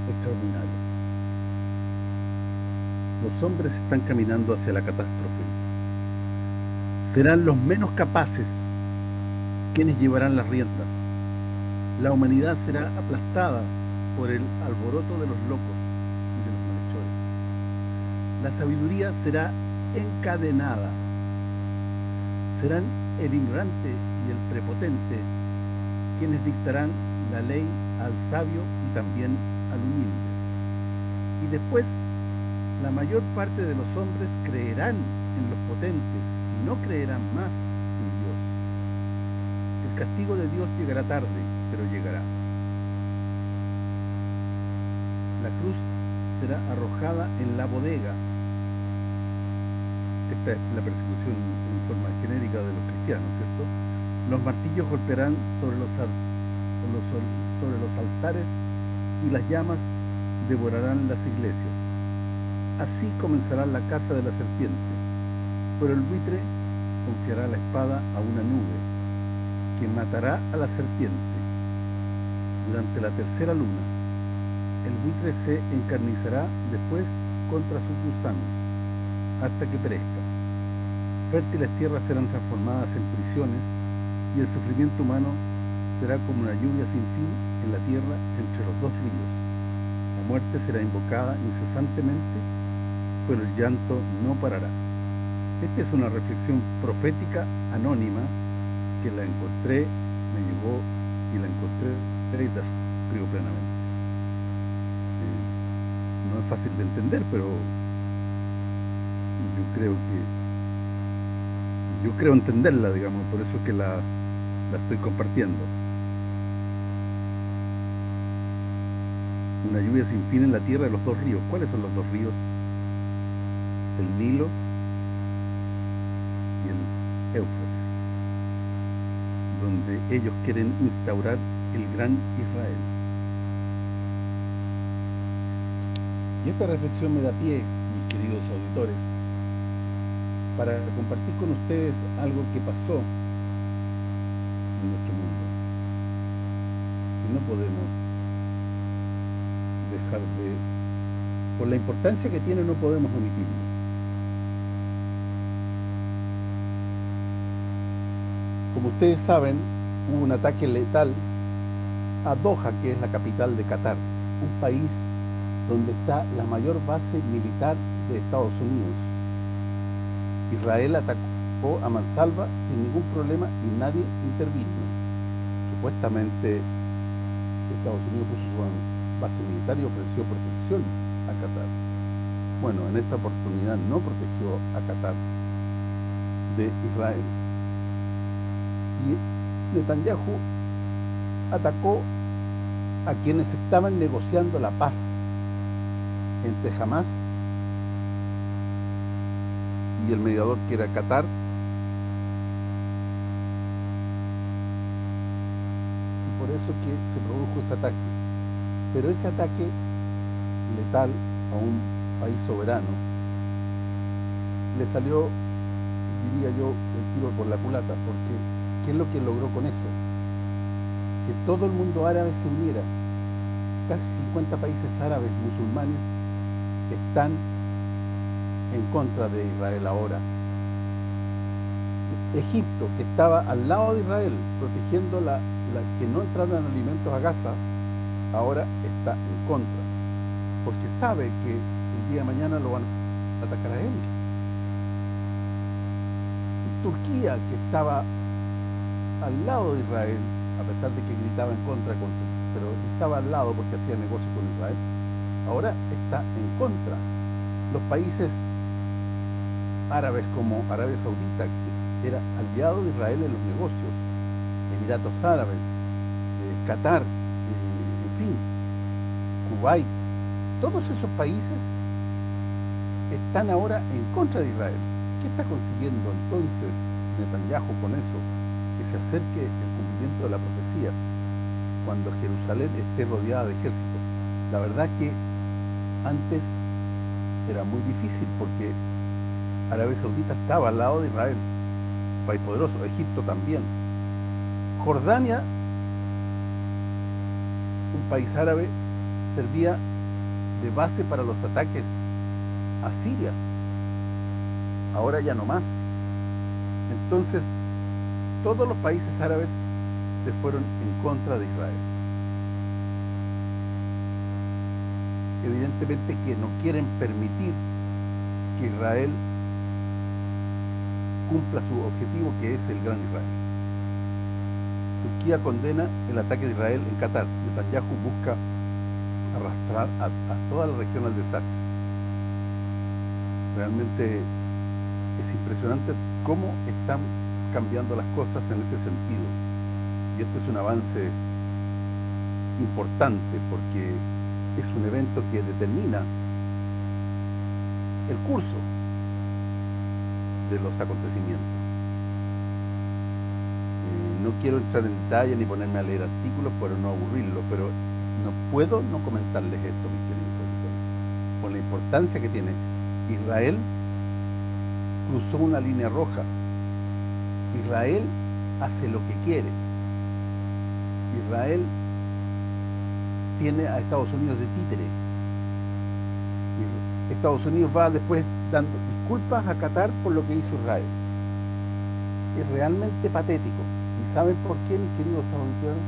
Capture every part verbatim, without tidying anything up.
extraordinario. Los hombres están caminando hacia la catástrofe. Serán los menos capaces quienes llevarán las riendas. La humanidad será aplastada por el alboroto de los locos y de los malhechores. La sabiduría será encadenada. Serán el ignorante y el prepotente quienes dictarán la ley al sabio y también al humilde. Y después, la mayor parte de los hombres creerán en los potentes y no creerán más en Dios. El castigo de Dios llegará tarde, pero llegará. La cruz será arrojada en la bodega. Esta es la persecución en forma genérica de los cristianos, ¿cierto? Los martillos golpearán sobre los, sobre los altares y las llamas devorarán las iglesias. Así comenzará la caza de la serpiente, pero el buitre confiará la espada a una nube que matará a la serpiente. Durante la tercera luna, el buitre se encarnizará después contra sus gusanos, hasta que perezca. Fértiles tierras serán transformadas en prisiones y el sufrimiento humano será como una lluvia sin fin en la tierra entre los dos ríos. La muerte será invocada incesantemente, pero el llanto no parará. Esta es una reflexión profética anónima que la encontré, me llegó y la encontré y la suscribo plenamente. Eh, no es fácil de entender, pero yo creo que yo creo entenderla, digamos, por eso es que la, la estoy compartiendo. Una lluvia sin fin en la tierra de los dos ríos. ¿Cuáles son los dos ríos? El Nilo y el Éufrates, donde ellos quieren instaurar el gran Israel. Y esta reflexión me da pie, mis queridos auditores, para compartir con ustedes algo que pasó en nuestro mundo. Y no podemos dejar de, por la importancia que tiene, no podemos omitirlo. Como ustedes saben, hubo un ataque letal a Doha, que es la capital de Qatar, un país donde está la mayor base militar de Estados Unidos. Israel atacó a mansalva sin ningún problema y nadie intervino. Supuestamente Estados Unidos puso su base militar y ofreció protección a Qatar. Bueno, en esta oportunidad no protegió a Qatar de Israel. Y Netanyahu atacó a quienes estaban negociando la paz entre Hamás y el mediador, que era Qatar, y por eso que se produjo ese ataque. Pero ese ataque letal a un país soberano le salió, diría yo, el tiro por la culata, porque ¿qué es lo que logró con eso? Que todo el mundo árabe se uniera. Casi cincuenta países árabes musulmanes están en contra de Israel ahora. Egipto, que estaba al lado de Israel, protegiendo la, la, que no entraran alimentos a Gaza, ahora está en contra, porque sabe que el día de mañana lo van a atacar a él. Y Turquía, que estaba al lado de Israel, a pesar de que gritaba en contra, pero estaba al lado porque hacía negocio con Israel, ahora está en contra. Los países árabes como Arabia Saudita, que era aliado de Israel en los negocios, Emiratos Árabes, eh, Qatar, eh, en fin, Kuwait, todos esos países están ahora en contra de Israel. ¿Qué está consiguiendo entonces Netanyahu con eso? Que se acerque el cumplimiento de la profecía, cuando Jerusalén esté rodeada de ejércitos. La verdad que antes era muy difícil, porque Arabia Saudita estaba al lado de Israel, un país poderoso, Egipto también. Jordania, un país árabe, servía de base para los ataques a Siria. Ahora ya no más. Entonces, todos los países árabes se fueron en contra de Israel. Evidentemente que no quieren permitir que Israel cumpla su objetivo, que es el Gran Israel. Turquía condena el ataque de Israel en Qatar. Netanyahu busca arrastrar a, a toda la región al desastre. Realmente es impresionante cómo están cambiando las cosas en este sentido. Y esto es un avance importante porque es un evento que determina el curso de los acontecimientos. Eh, no quiero entrar en detalle ni ponerme a leer artículos para no aburrirlo, pero no puedo no comentarles esto, mis queridos auditores, por la importancia que tiene. Israel cruzó una línea roja. Israel hace lo que quiere. Israel tiene a Estados Unidos de títere. Estados Unidos va después dando disculpas a Qatar por lo que hizo Israel. Es realmente patético. ¿Y saben por qué, mis queridos auditores?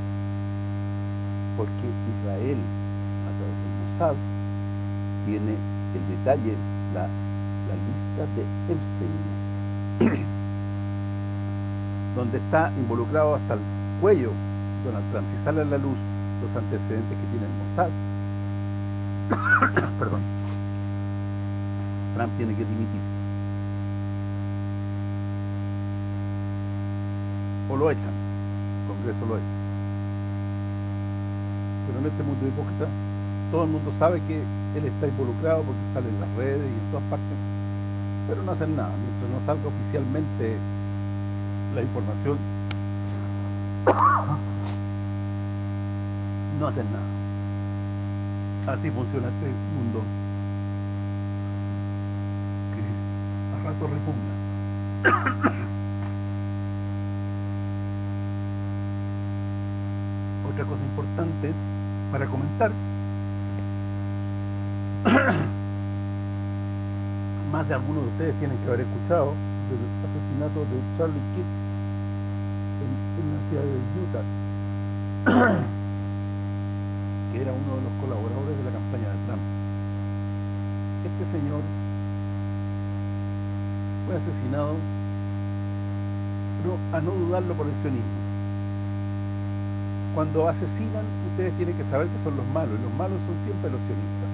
Porque Israel, a través del Mossad, tiene el detalle, la, la lista de Epstein, donde está involucrado hasta el cuello Donald Trump. Si sale a la luz los antecedentes que tiene el Mossad, perdón, Trump tiene que dimitir. O lo echan, el Congreso lo echa. Pero en este mundo hipócrita, todo el mundo sabe que él está involucrado porque sale en las redes y en todas partes, pero no hacen nada. Mientras no salga oficialmente la información, no hacen nada. Así funciona este mundo que a rato repugna. Otra cosa importante para comentar, más de algunos de ustedes tienen que haber escuchado del asesinato de Charlie Kirk en, en la ciudad de Utah, que era uno de los colaboradores de la campaña de Trump. Este señor fue asesinado, pero a no dudarlo, por el sionismo. Cuando asesinan, ustedes tienen que saber que son los malos, y los malos son siempre los sionistas,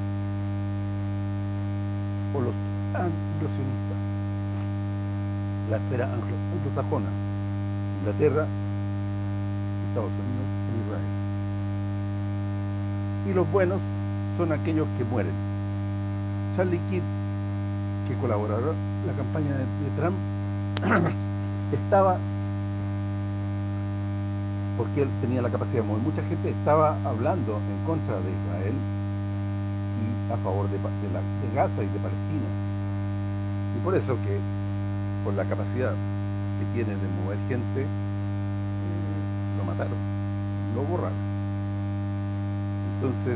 o los anglo-sionistas, la esfera anglosajona, Inglaterra, Estados Unidos y Israel. Y los buenos son aquellos que mueren. Charlie Kirk, que colaboró en la campaña de, de Trump, estaba, porque él tenía la capacidad de mover mucha gente, estaba hablando en contra de Israel y a favor de, de, la, de Gaza y de Palestina. Y por eso que, por la capacidad que tiene de mover gente, eh, lo mataron, lo borraron. Entonces,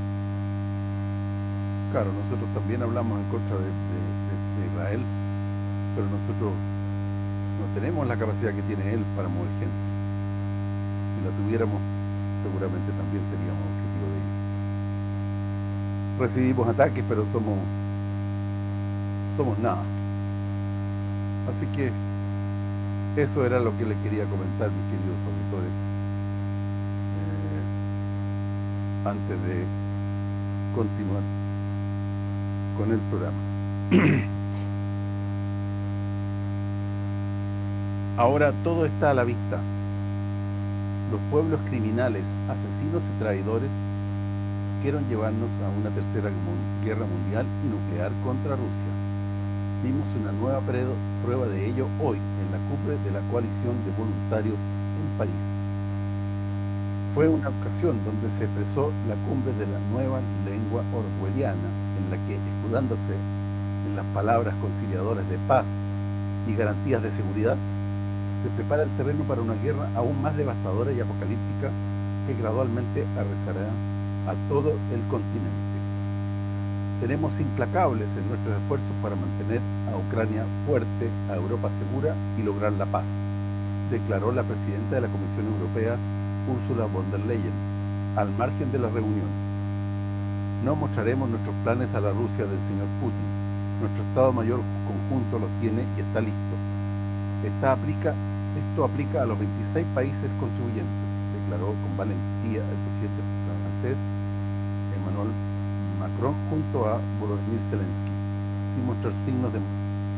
claro, nosotros también hablamos en contra de, de, de, de Israel, pero nosotros no tenemos la capacidad que tiene él para mover gente. Si la tuviéramos, seguramente también seríamos objetivo de ellos. Recibimos ataques, pero somos somos nada. Así que eso era lo que les quería comentar, mis queridos auditores, eh, antes de continuar con el programa. Ahora todo está a la vista. Los pueblos criminales, asesinos y traidores quieren llevarnos a una tercera guerra mundial y nuclear contra Rusia. Vimos una nueva prueba de ello hoy en la cumbre de la coalición de voluntarios en París. Fue una ocasión donde se expresó la cumbre de la nueva lengua orwelliana, en la que, escudándose en las palabras conciliadoras de paz y garantías de seguridad, se prepara el terreno para una guerra aún más devastadora y apocalíptica que gradualmente arrasará a todo el continente. Seremos implacables en nuestros esfuerzos para mantener a Ucrania fuerte, a Europa segura y lograr la paz, declaró la presidenta de la Comisión Europea, Ursula von der Leyen, al margen de la reunión. No mostraremos nuestros planes a la Rusia del señor Putin. Nuestro Estado Mayor conjunto los tiene y está listo. Esta aplica, esto aplica a los veintiséis países contribuyentes, declaró con valentía el presidente francés Emmanuel Macron junto a Volodymyr Zelensky, sin mostrar signos de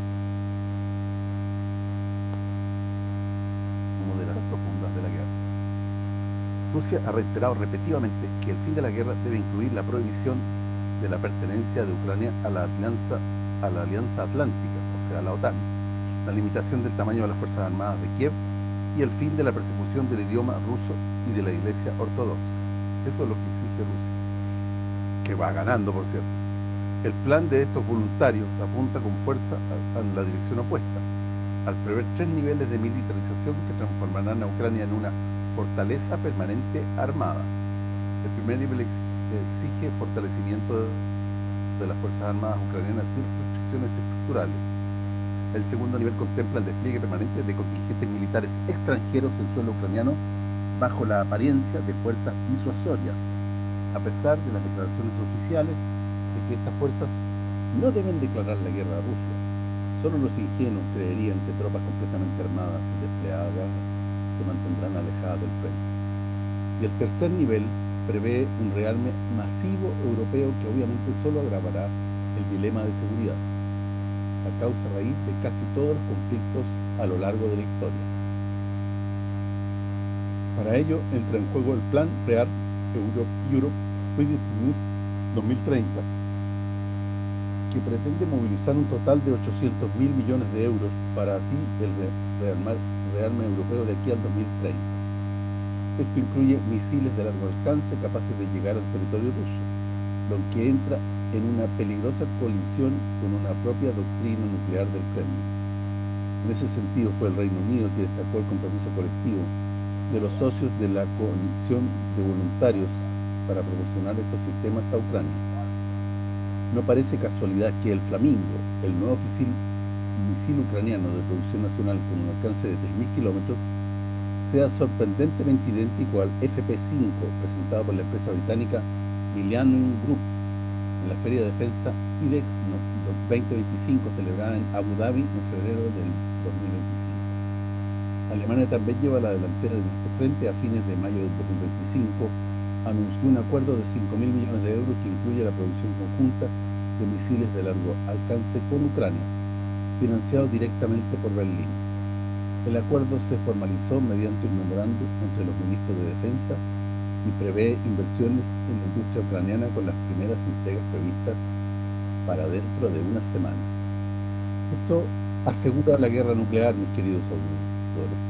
moderadas profundas de la guerra. Rusia ha reiterado repetidamente que el fin de la guerra debe incluir la prohibición de la pertenencia de Ucrania a la alianza a la Alianza Atlántica, o sea, a la OTAN, la limitación del tamaño de las Fuerzas Armadas de Kiev y el fin de la persecución del idioma ruso y de la Iglesia Ortodoxa. Eso es lo que exige Rusia, que va ganando, por cierto. El plan de estos voluntarios apunta con fuerza a, a la dirección opuesta, al prever tres niveles de militarización que transformarán a Ucrania en una fortaleza permanente armada. El primer nivel ex, exige fortalecimiento de, de las Fuerzas Armadas ucranianas sin restricciones estructurales. El segundo nivel contempla el despliegue permanente de contingentes militares extranjeros en suelo ucraniano bajo la apariencia de fuerzas disuasorias, a pesar de las declaraciones oficiales de que estas fuerzas no deben declarar la guerra a Rusia. Solo los ingenuos creerían que tropas completamente armadas y desplegadas se mantendrán alejadas del frente. Y el tercer nivel prevé un rearme masivo europeo que obviamente solo agravará el dilema de seguridad, la causa raíz de casi todos los conflictos a lo largo de la historia. Para ello entra en juego el plan REARM Europe, Europe Readiness dos mil treinta, que pretende movilizar un total de ochocientos mil millones de euros para así el rearmar, rearme europeo de aquí al dos mil treinta. Esto incluye misiles de largo alcance capaces de llegar al territorio ruso, lo que entra en una peligrosa colisión con una propia doctrina nuclear del Kremlin. En ese sentido fue el Reino Unido que destacó el compromiso colectivo de los socios de la coalición de voluntarios para proporcionar estos sistemas a Ucrania. No parece casualidad que el Flamingo, el nuevo misil, misil ucraniano de producción nacional con un alcance de tres mil kilómetros, sea sorprendentemente idéntico al F P cinco presentado por la empresa británica Millennium Group en la Feria de Defensa I D E X veinte veinticinco celebrada en Abu Dhabi en febrero del dos mil veinticinco. Alemania también lleva la delantera de este frente. A fines de mayo del dos mil veinticinco anunció un acuerdo de cinco mil millones de euros que incluye la producción conjunta de misiles de largo alcance con Ucrania, financiado directamente por Berlín. El acuerdo se formalizó mediante un memorándum entre los ministros de Defensa y prevé inversiones en la industria ucraniana con las primeras entregas previstas para dentro de unas semanas. Esto asegura la guerra nuclear, mis queridos auditores.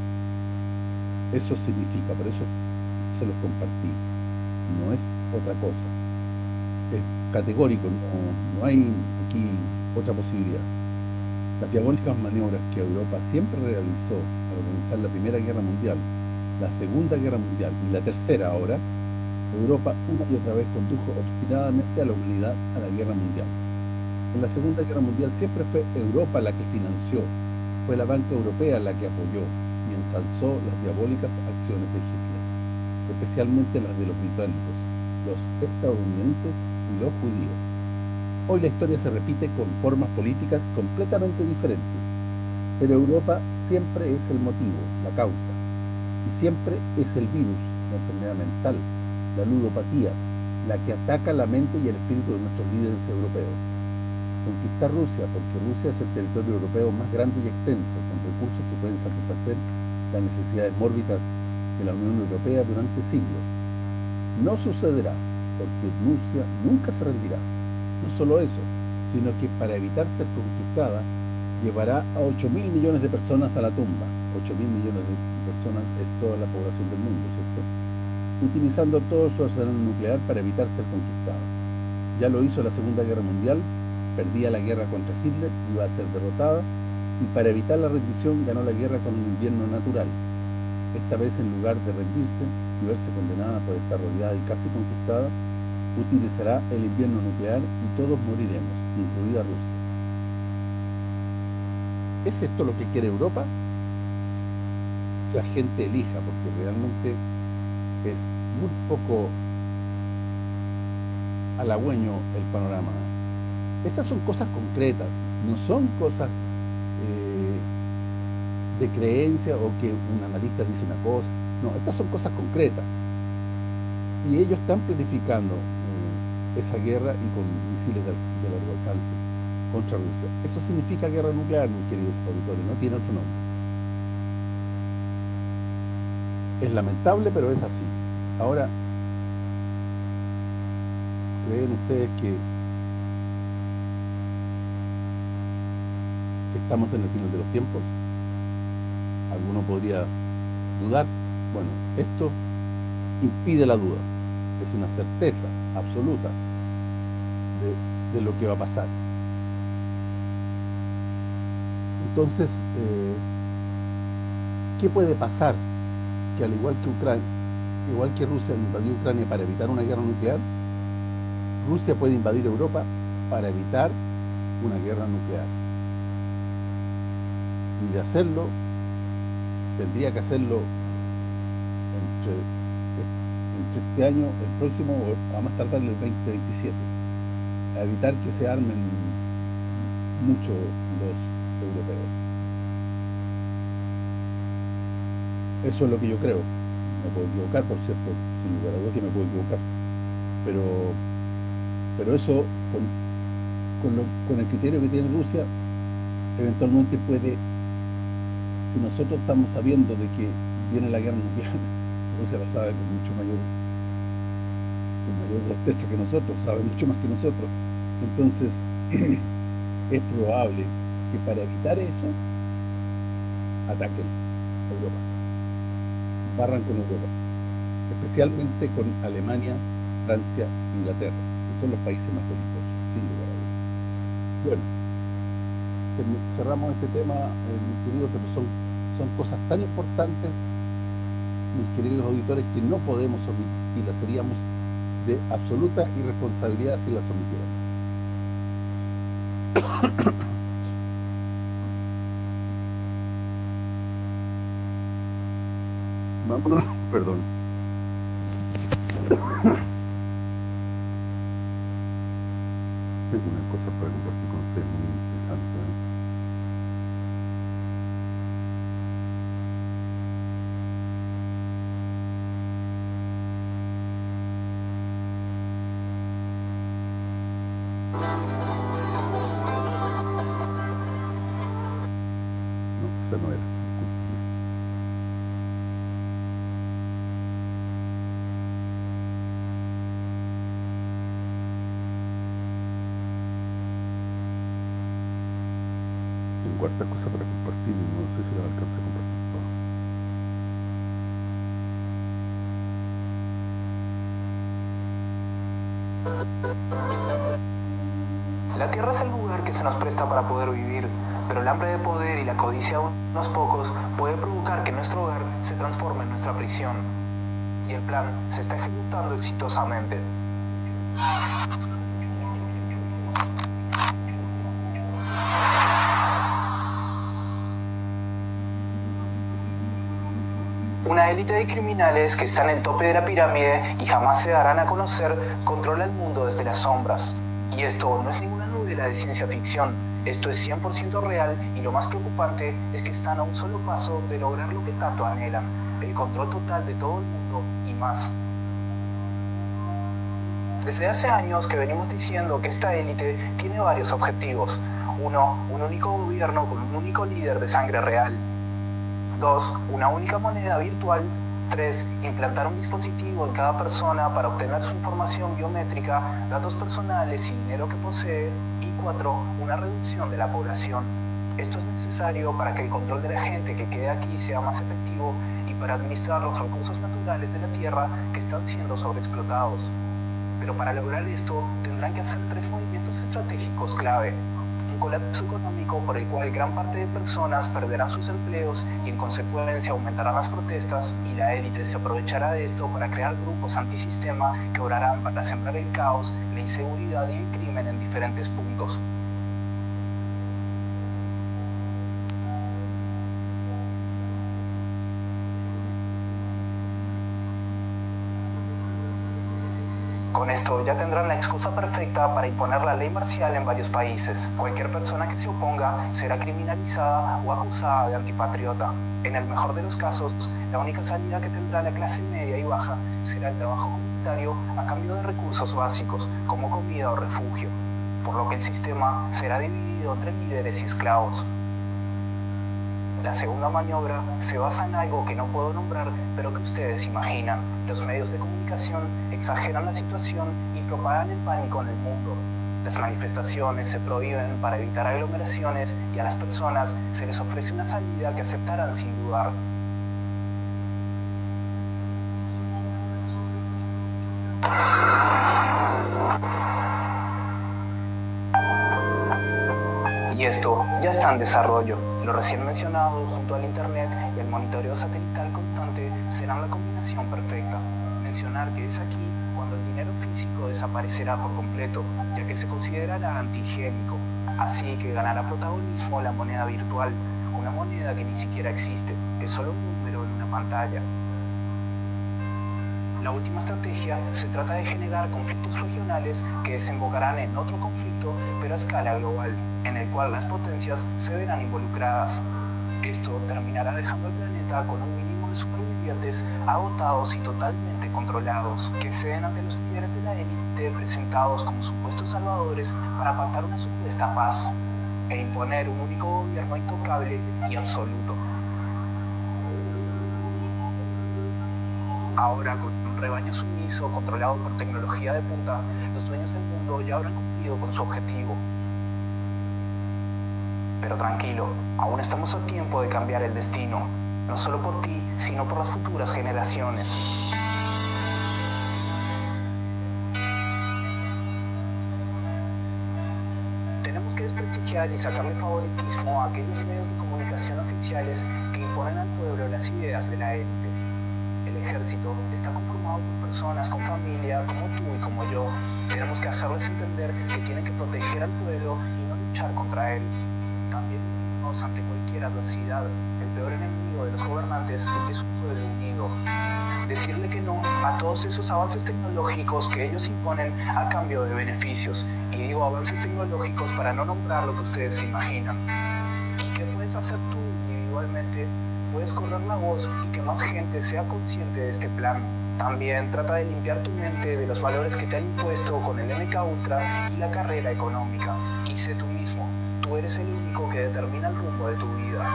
Eso significa, por eso se los compartí. No es otra cosa. Es categórico, no, no hay aquí otra posibilidad. Las diabólicas maniobras que Europa siempre realizó al organizar la Primera Guerra Mundial, la Segunda Guerra Mundial y la Tercera ahora, Europa una y otra vez condujo obstinadamente a la humanidad a la Guerra Mundial. En la Segunda Guerra Mundial siempre fue Europa la que financió, fue la banca europea la que apoyó y ensalzó las diabólicas acciones de Hitler, especialmente las de los británicos, los estadounidenses y los judíos. Hoy la historia se repite con formas políticas completamente diferentes, pero Europa siempre es el motivo, la causa, y siempre es el virus, la enfermedad mental, la ludopatía, la que ataca la mente y el espíritu de nuestros líderes europeos. Conquistar Rusia, porque Rusia es el territorio europeo más grande y extenso, con recursos que pueden satisfacer las necesidades mórbidas de la Unión Europea durante siglos. No sucederá, porque Rusia nunca se rendirá. No solo eso, sino que para evitar ser conquistada, llevará a ocho mil millones de personas a la tumba. ocho mil millones de personas es toda la población del mundo, ¿cierto? Utilizando todo su arsenal nuclear para evitar ser conquistada. Ya lo hizo la Segunda Guerra Mundial, perdía la guerra contra Hitler, iba a ser derrotada, y para evitar la rendición ganó la guerra con un invierno natural. Esta vez, en lugar de rendirse y verse condenada por estar rodeada y casi conquistada, utilizará el invierno nuclear y todos moriremos, incluida Rusia. ¿Es esto lo que quiere Europa? La gente elija, porque realmente es muy poco halagüeño el panorama. Esas son cosas concretas, no son cosas eh, de creencia o que un analista dice una cosa. No, estas son cosas concretas. Y ellos están planificando eh, esa guerra y con misiles de, de largo alcance contra Rusia. Eso significa guerra nuclear, mis queridos auditores, no tiene otro nombre. Es lamentable, pero es así. Ahora, ¿creen ustedes que, que estamos en el final de los tiempos? ¿Alguno podría dudar? Bueno, esto impide la duda. Es una certeza absoluta de, de lo que va a pasar. Entonces, eh, ¿qué puede pasar? Que al igual que Ucrania, igual que Rusia invadió Ucrania para evitar una guerra nuclear, Rusia puede invadir Europa para evitar una guerra nuclear. Y de hacerlo, tendría que hacerlo entre, entre este año, el próximo, o a más tardar el veinte veintisiete, a evitar que se armen mucho los europeos. Eso es lo que yo creo. Me puedo equivocar, por cierto, sin lugar a dudas que me puedo equivocar. Pero pero eso, con, con, lo, con el criterio que tiene Rusia, eventualmente puede, si nosotros estamos sabiendo de que viene la guerra nuclear, Rusia lo sabe con mucho mayor, con mayor certeza que nosotros, sabe mucho más que nosotros. Entonces, es probable que para evitar eso, ataquen Europa, barran con Europa, especialmente con Alemania, Francia, Inglaterra, que son los países más belicosos, sin lugar a dudas. Bueno, cerramos este tema, eh, mis queridos, pero son, son cosas tan importantes, mis queridos auditores, que no podemos omitir, y las seríamos de absoluta irresponsabilidad si las omitiéramos. Vámonos, perdón. Tengo una cosa para compartir con ustedes muy interesante, ¿eh? No, esa no era. Cuarta cosa para compartir, no sé si la alcanza a compartir todo. La Tierra es el lugar que se nos presta para poder vivir, pero el hambre de poder y la codicia de unos pocos puede provocar que nuestro hogar se transforme en nuestra prisión. Y el plan se está ejecutando exitosamente. Una élite de criminales que está en el tope de la pirámide y jamás se darán a conocer, controla el mundo desde las sombras. Y esto no es ninguna novela de ciencia ficción, esto es cien por ciento real, y lo más preocupante es que están a un solo paso de lograr lo que tanto anhelan, el control total de todo el mundo y más. Desde hace años que venimos diciendo que esta élite tiene varios objetivos. Uno, un único gobierno con un único líder de sangre real. Dos, una única moneda virtual. Tres, implantar un dispositivo en cada persona para obtener su información biométrica, datos personales y dinero que posee. Y cuatro, una reducción de la población. Esto es necesario para que el control de la gente que quede aquí sea más efectivo y para administrar los recursos naturales de la Tierra que están siendo sobreexplotados. Pero para lograr esto, tendrán que hacer tres movimientos estratégicos clave. Un colapso económico por el cual gran parte de personas perderán sus empleos y en consecuencia aumentarán las protestas, y la élite se aprovechará de esto para crear grupos antisistema que obrarán para sembrar el caos, la inseguridad y el crimen en diferentes puntos. Con esto ya tendrán la excusa perfecta para imponer la ley marcial en varios países. Cualquier persona que se oponga será criminalizada o acusada de antipatriota. En el mejor de los casos, la única salida que tendrá la clase media y baja será el trabajo comunitario a cambio de recursos básicos, como comida o refugio, por lo que el sistema será dividido entre líderes y esclavos. La segunda maniobra se basa en algo que no puedo nombrar, pero que ustedes imaginan. Los medios de comunicación exageran la situación y propagan el pánico en el mundo. Las manifestaciones se prohíben para evitar aglomeraciones y a las personas se les ofrece una salida que aceptarán sin dudar. Y esto ya está en desarrollo. Lo recién mencionado, junto al Internet y el monitoreo satelital constante, serán la combinación perfecta. Mencionar que es aquí cuando el dinero físico desaparecerá por completo, ya que se considerará antihigiénico. Así que ganará protagonismo la moneda virtual, una moneda que ni siquiera existe, es solo un número en una pantalla. La última estrategia se trata de generar conflictos regionales que desembocarán en otro conflicto, pero a escala global, en el cual las potencias se verán involucradas. Esto terminará dejando al planeta con un mínimo de supervivientes agotados y totalmente controlados, que ceden ante los líderes de la élite presentados como supuestos salvadores para pactar una supuesta paz e imponer un único gobierno intocable y absoluto. Ahora, con un rebaño sumiso controlado por tecnología de punta, los dueños del mundo ya habrán cumplido con su objetivo. Pero tranquilo, aún estamos a tiempo de cambiar el destino, no solo por ti, sino por las futuras generaciones. Tenemos que desprestigiar y sacarle favoritismo a aquellos medios de comunicación oficiales que imponen al pueblo las ideas de la élite. El ejército está conformado por personas con familia como tú y como yo. Tenemos que hacerles entender que tienen que proteger al pueblo y no luchar contra él. También unirnos ante cualquier adversidad. El peor enemigo de los gobernantes es un pueblo unido. Decirle que no a todos esos avances tecnológicos que ellos imponen a cambio de beneficios. Y digo avances tecnológicos para no nombrar lo que ustedes se imaginan. ¿Y qué puedes hacer tú individualmente? Puedes correr la voz y que más gente sea consciente de este plan. También trata de limpiar tu mente de los valores que te han impuesto con el M K Ultra y la carrera económica. Y sé tú mismo, tú eres el único que determina el rumbo de tu vida.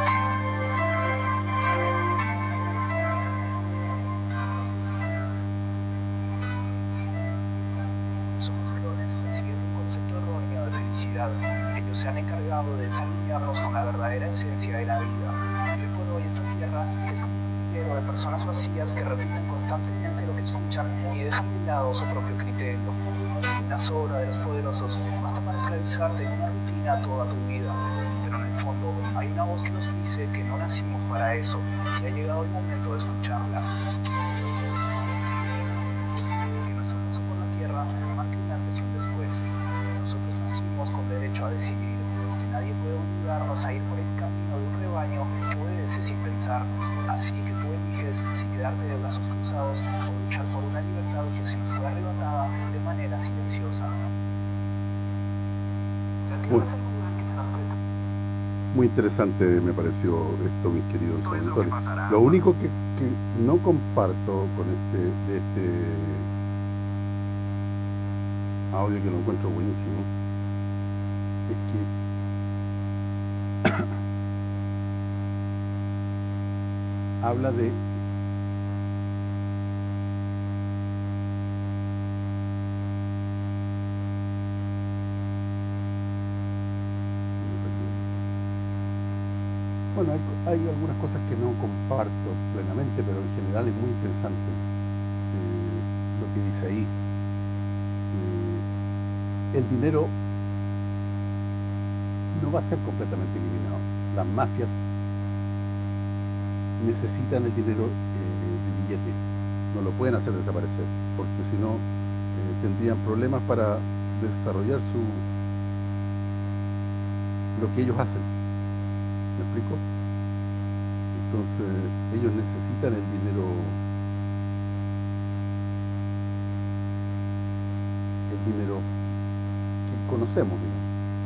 Somos clones persiguiendo un concepto erróneo de felicidad. Ellos se han encargado de desalinearnos con la verdadera esencia de la vida. Hoy esta tierra es un millero de personas vacías que repiten constantemente lo que escuchan y dejan de lado su propio criterio. Una sobra de los poderosos basta para esclavizarte en una rutina toda tu vida, pero en el fondo hay una voz que nos dice que no nacimos para eso y ha llegado el momento de escucharla. Que nuestro paso por la tierra marque un antes y un después. Nosotros nacimos con derecho a decidir, que nadie puede obligarnos a ir por el camino de un rebaño que obedece sin pensar. Así que tú eliges si quedarte de brazos cruzados o luchar por una libertad que se nos fue arrebatada de manera silenciosa. Muy, muy interesante me pareció esto, mis queridos auditores. Lo, lo único que, que no comparto con este, de este audio, que lo encuentro buenísimo, es que habla de bueno, hay, hay algunas cosas que no comparto plenamente, pero en general es muy interesante eh, lo que dice ahí. Eh, el dinero no va a ser completamente eliminado. Las mafias necesitan el dinero eh, de billete, no lo pueden hacer desaparecer, porque si no eh, tendrían problemas para desarrollar su lo que ellos hacen. ¿Me explico? Entonces ellos necesitan el dinero el dinero que conocemos, digamos.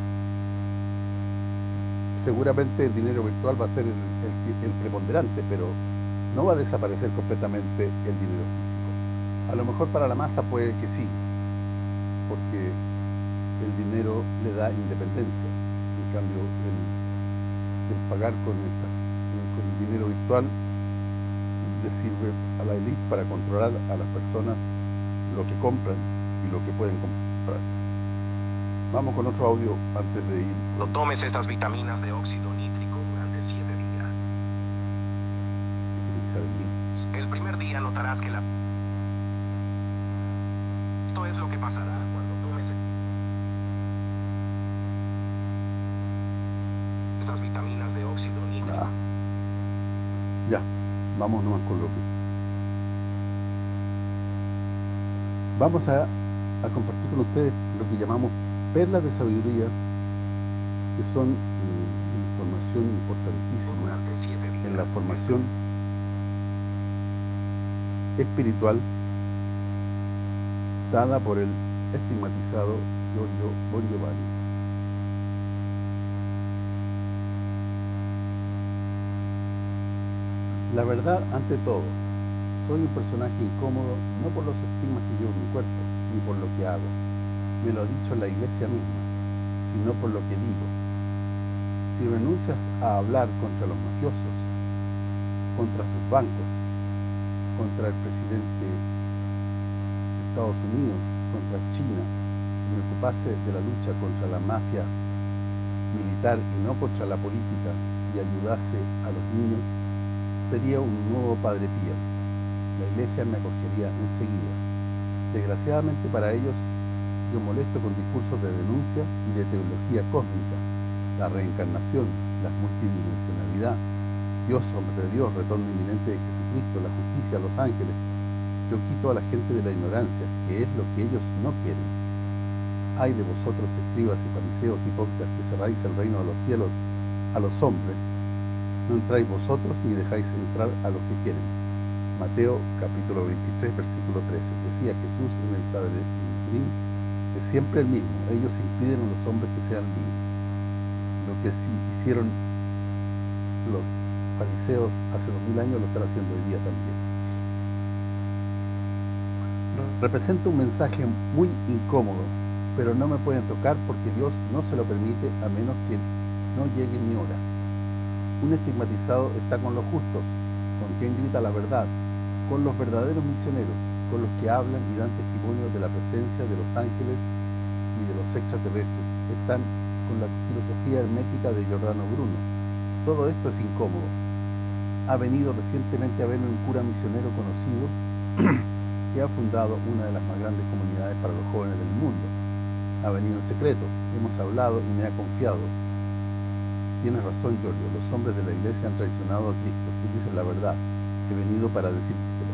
Seguramente el dinero virtual va a ser el, el, el preponderante, pero no va a desaparecer completamente el dinero físico. A lo mejor para la masa puede que sí, porque el dinero le da independencia. En cambio, el, el pagar con, esta, con el dinero virtual le sirve a la élite para controlar a las personas lo que compran y lo que pueden comprar. Vamos con otro audio antes de ir. No tomes estas vitaminas de óxido nítrico durante siete días. El primer día notarás que la... Esto es lo que pasará cuando tomes estas vitaminas de óxido nítrico. Ah. Ya, vamos nomás con lo que... Vamos a, a compartir con ustedes lo que llamamos perlas de sabiduría, que son eh, información importantísima en la formación espiritual dada por el estigmatizado Giorgio Borgiovanni. La verdad ante todo. Soy un personaje incómodo, no por los estigmas que llevo en mi cuerpo, ni por lo que hago. Me lo ha dicho la iglesia misma, sino por lo que digo. Si renuncias a hablar contra los mafiosos, contra sus bancos, contra el presidente de Estados Unidos, contra China, si me ocupase de la lucha contra la mafia militar y no contra la política y ayudase a los niños, sería un nuevo Padre Pío. La iglesia me acogería enseguida. Desgraciadamente para ellos, yo molesto con discursos de denuncia y de teología cósmica, la reencarnación, la multidimensionalidad, Dios, hombre de Dios, retorno inminente de Jesucristo, la justicia, los ángeles. Yo quito a la gente de la ignorancia, que es lo que ellos no quieren. Ay de vosotros, escribas y fariseos hipócritas, que cerráis el reino de los cielos a los hombres. No entráis vosotros ni dejáis entrar a los que quieren. Mateo capítulo veintitrés, versículo trece. Decía Jesús en el Sanedrín, es siempre el mismo. Ellos impiden a los hombres que sean libres. Lo que sí hicieron los fariseos hace dos mil años lo están haciendo hoy día también. Representa un mensaje muy incómodo, pero no me pueden tocar porque Dios no se lo permite a menos que no llegue mi hora. Un estigmatizado está con los justos, con quien grita la verdad, con los verdaderos misioneros, con los que hablan y dan testimonio de la presencia de los ángeles y de los extraterrestres. Están con la filosofía hermética de Giordano Bruno. Todo esto es incómodo. Ha venido recientemente a verme un cura misionero conocido que ha fundado una de las más grandes comunidades para los jóvenes del mundo. Ha venido en secreto, hemos hablado y me ha confiado. Tienes razón, Giorgio, los hombres de la iglesia han traicionado a Cristo. Tú dices la verdad. He venido para decírtelo.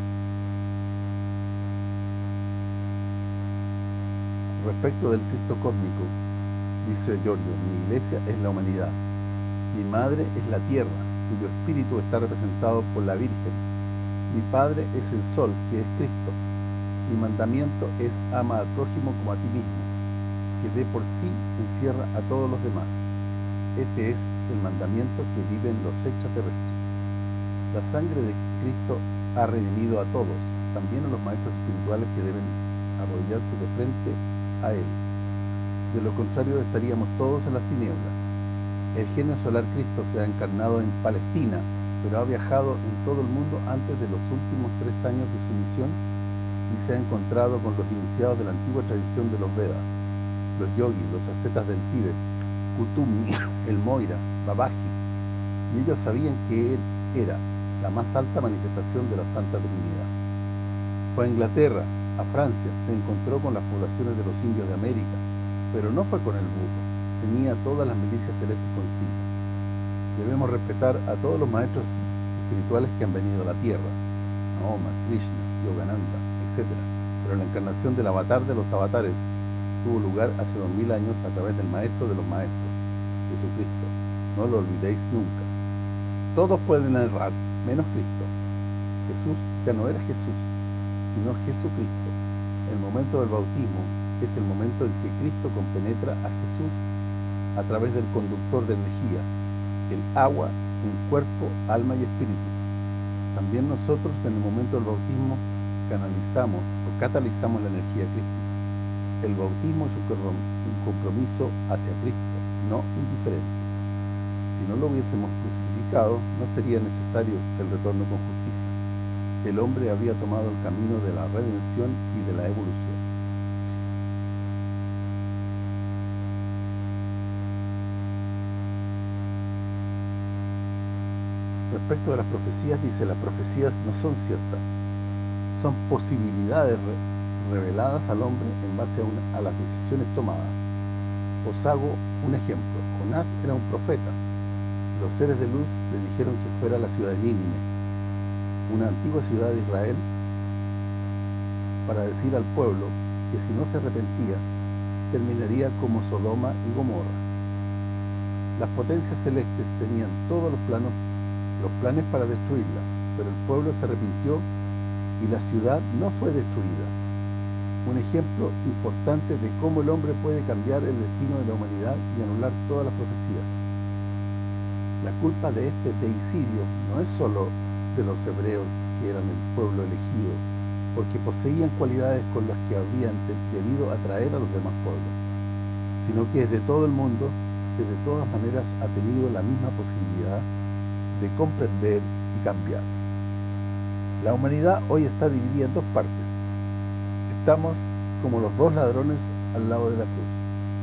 Respecto del Cristo cósmico, dice Giorgio, mi iglesia es la humanidad. Mi madre es la tierra, cuyo espíritu está representado por la Virgen. Mi padre es el sol, que es Cristo. Mi mandamiento es ama al prójimo como a ti mismo, que de por sí encierra a todos los demás. Este es el mandamiento que viven los extraterrestres. La sangre de Cristo ha redimido a todos, también a los maestros espirituales que deben arrodillarse de frente a Él. De lo contrario estaríamos todos en las tinieblas. El genio solar Cristo se ha encarnado en Palestina, pero ha viajado en todo el mundo antes de los últimos tres años de su misión y se ha encontrado con los iniciados de la antigua tradición de los Vedas, los yogis, los ascetas del Tíbet, Kutumi, el Moira, Babaji, y ellos sabían que Él era la más alta manifestación de la Santa Trinidad. Fue a Inglaterra, a Francia, se encontró con las poblaciones de los indios de América, pero no fue con el burro. tenía todas las milicias celestes consigo. Debemos respetar a todos los maestros espirituales que han venido a la tierra, Mahoma, Krishna, Yogananda, etcétera. Pero la encarnación del avatar de los avatares tuvo lugar hace dos mil años a través del maestro de los maestros, Jesucristo. No lo olvidéis nunca. Todos pueden errar, menos Cristo. Jesús ya no era Jesús, sino Jesucristo. El momento del bautismo es el momento en que Cristo compenetra a Jesús a través del conductor de energía, el agua en cuerpo, alma y espíritu. También nosotros en el momento del bautismo canalizamos o catalizamos la energía crística. El bautismo es un compromiso hacia Cristo, no indiferente. Si no lo hubiésemos crucificado, no sería necesario el retorno con justicia. El hombre habría tomado el camino de la redención y de la evolución. Respecto a las profecías, dice, las profecías no son ciertas, son posibilidades re reveladas al hombre en base a, una, a las decisiones tomadas. Os hago un ejemplo. Jonás era un profeta. Los seres de luz le dijeron que fuera a la ciudad de Nínive, una antigua ciudad de Israel, para decir al pueblo que si no se arrepentía, terminaría como Sodoma y Gomorra. Las potencias celestes tenían todos los planos, los planes para destruirla, pero el pueblo se arrepintió y la ciudad no fue destruida. Un ejemplo importante de cómo el hombre puede cambiar el destino de la humanidad y anular todas las profecías. La culpa de este deicidio no es solo de los hebreos, que eran el pueblo elegido, porque poseían cualidades con las que habrían debido atraer a los demás pueblos, sino que es de todo el mundo que de todas maneras ha tenido la misma posibilidad de comprender y cambiar. La humanidad hoy está dividida en dos partes. Estamos como los dos ladrones al lado de la cruz.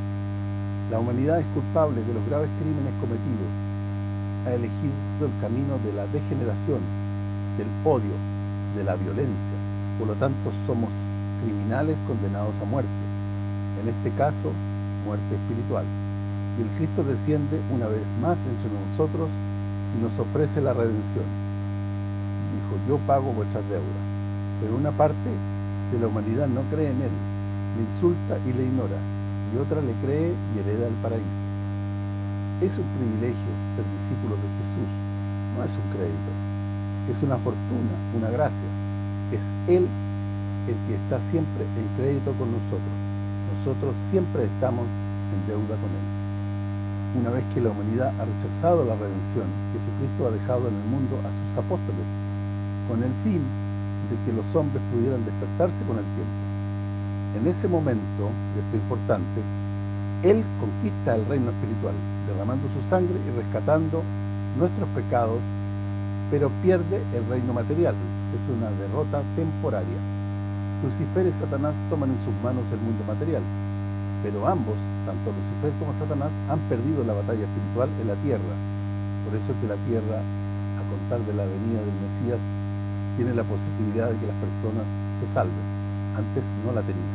La humanidad es culpable de los graves crímenes cometidos. Ha elegido el camino de la degeneración, del odio, de la violencia. Por lo tanto, somos criminales condenados a muerte. En este caso, muerte espiritual. Y el Cristo desciende una vez más entre nosotros y nos ofrece la redención. Dijo, yo pago vuestras deudas. Pero una parte de la humanidad no cree en Él, le insulta y le ignora, y otra le cree y hereda el paraíso. Es un privilegio ser discípulo de Jesús, no es un crédito, es una fortuna, una gracia. Es Él el que está siempre en crédito con nosotros. Nosotros siempre estamos en deuda con Él. Una vez que la humanidad ha rechazado la redención, Jesucristo ha dejado en el mundo a sus apóstoles, con el fin de que los hombres pudieran despertarse con el tiempo. En ese momento, y esto es importante, Él conquista el reino espiritual, derramando su sangre y rescatando nuestros pecados, pero pierde el reino material. Es una derrota temporaria. Lucifer y Satanás toman en sus manos el mundo material, pero ambos, tanto Lucifer como Satanás, han perdido la batalla espiritual en la tierra. Por eso es que la tierra, a contar de la venida del Mesías, tiene la posibilidad de que las personas se salven. Antes no la tenían.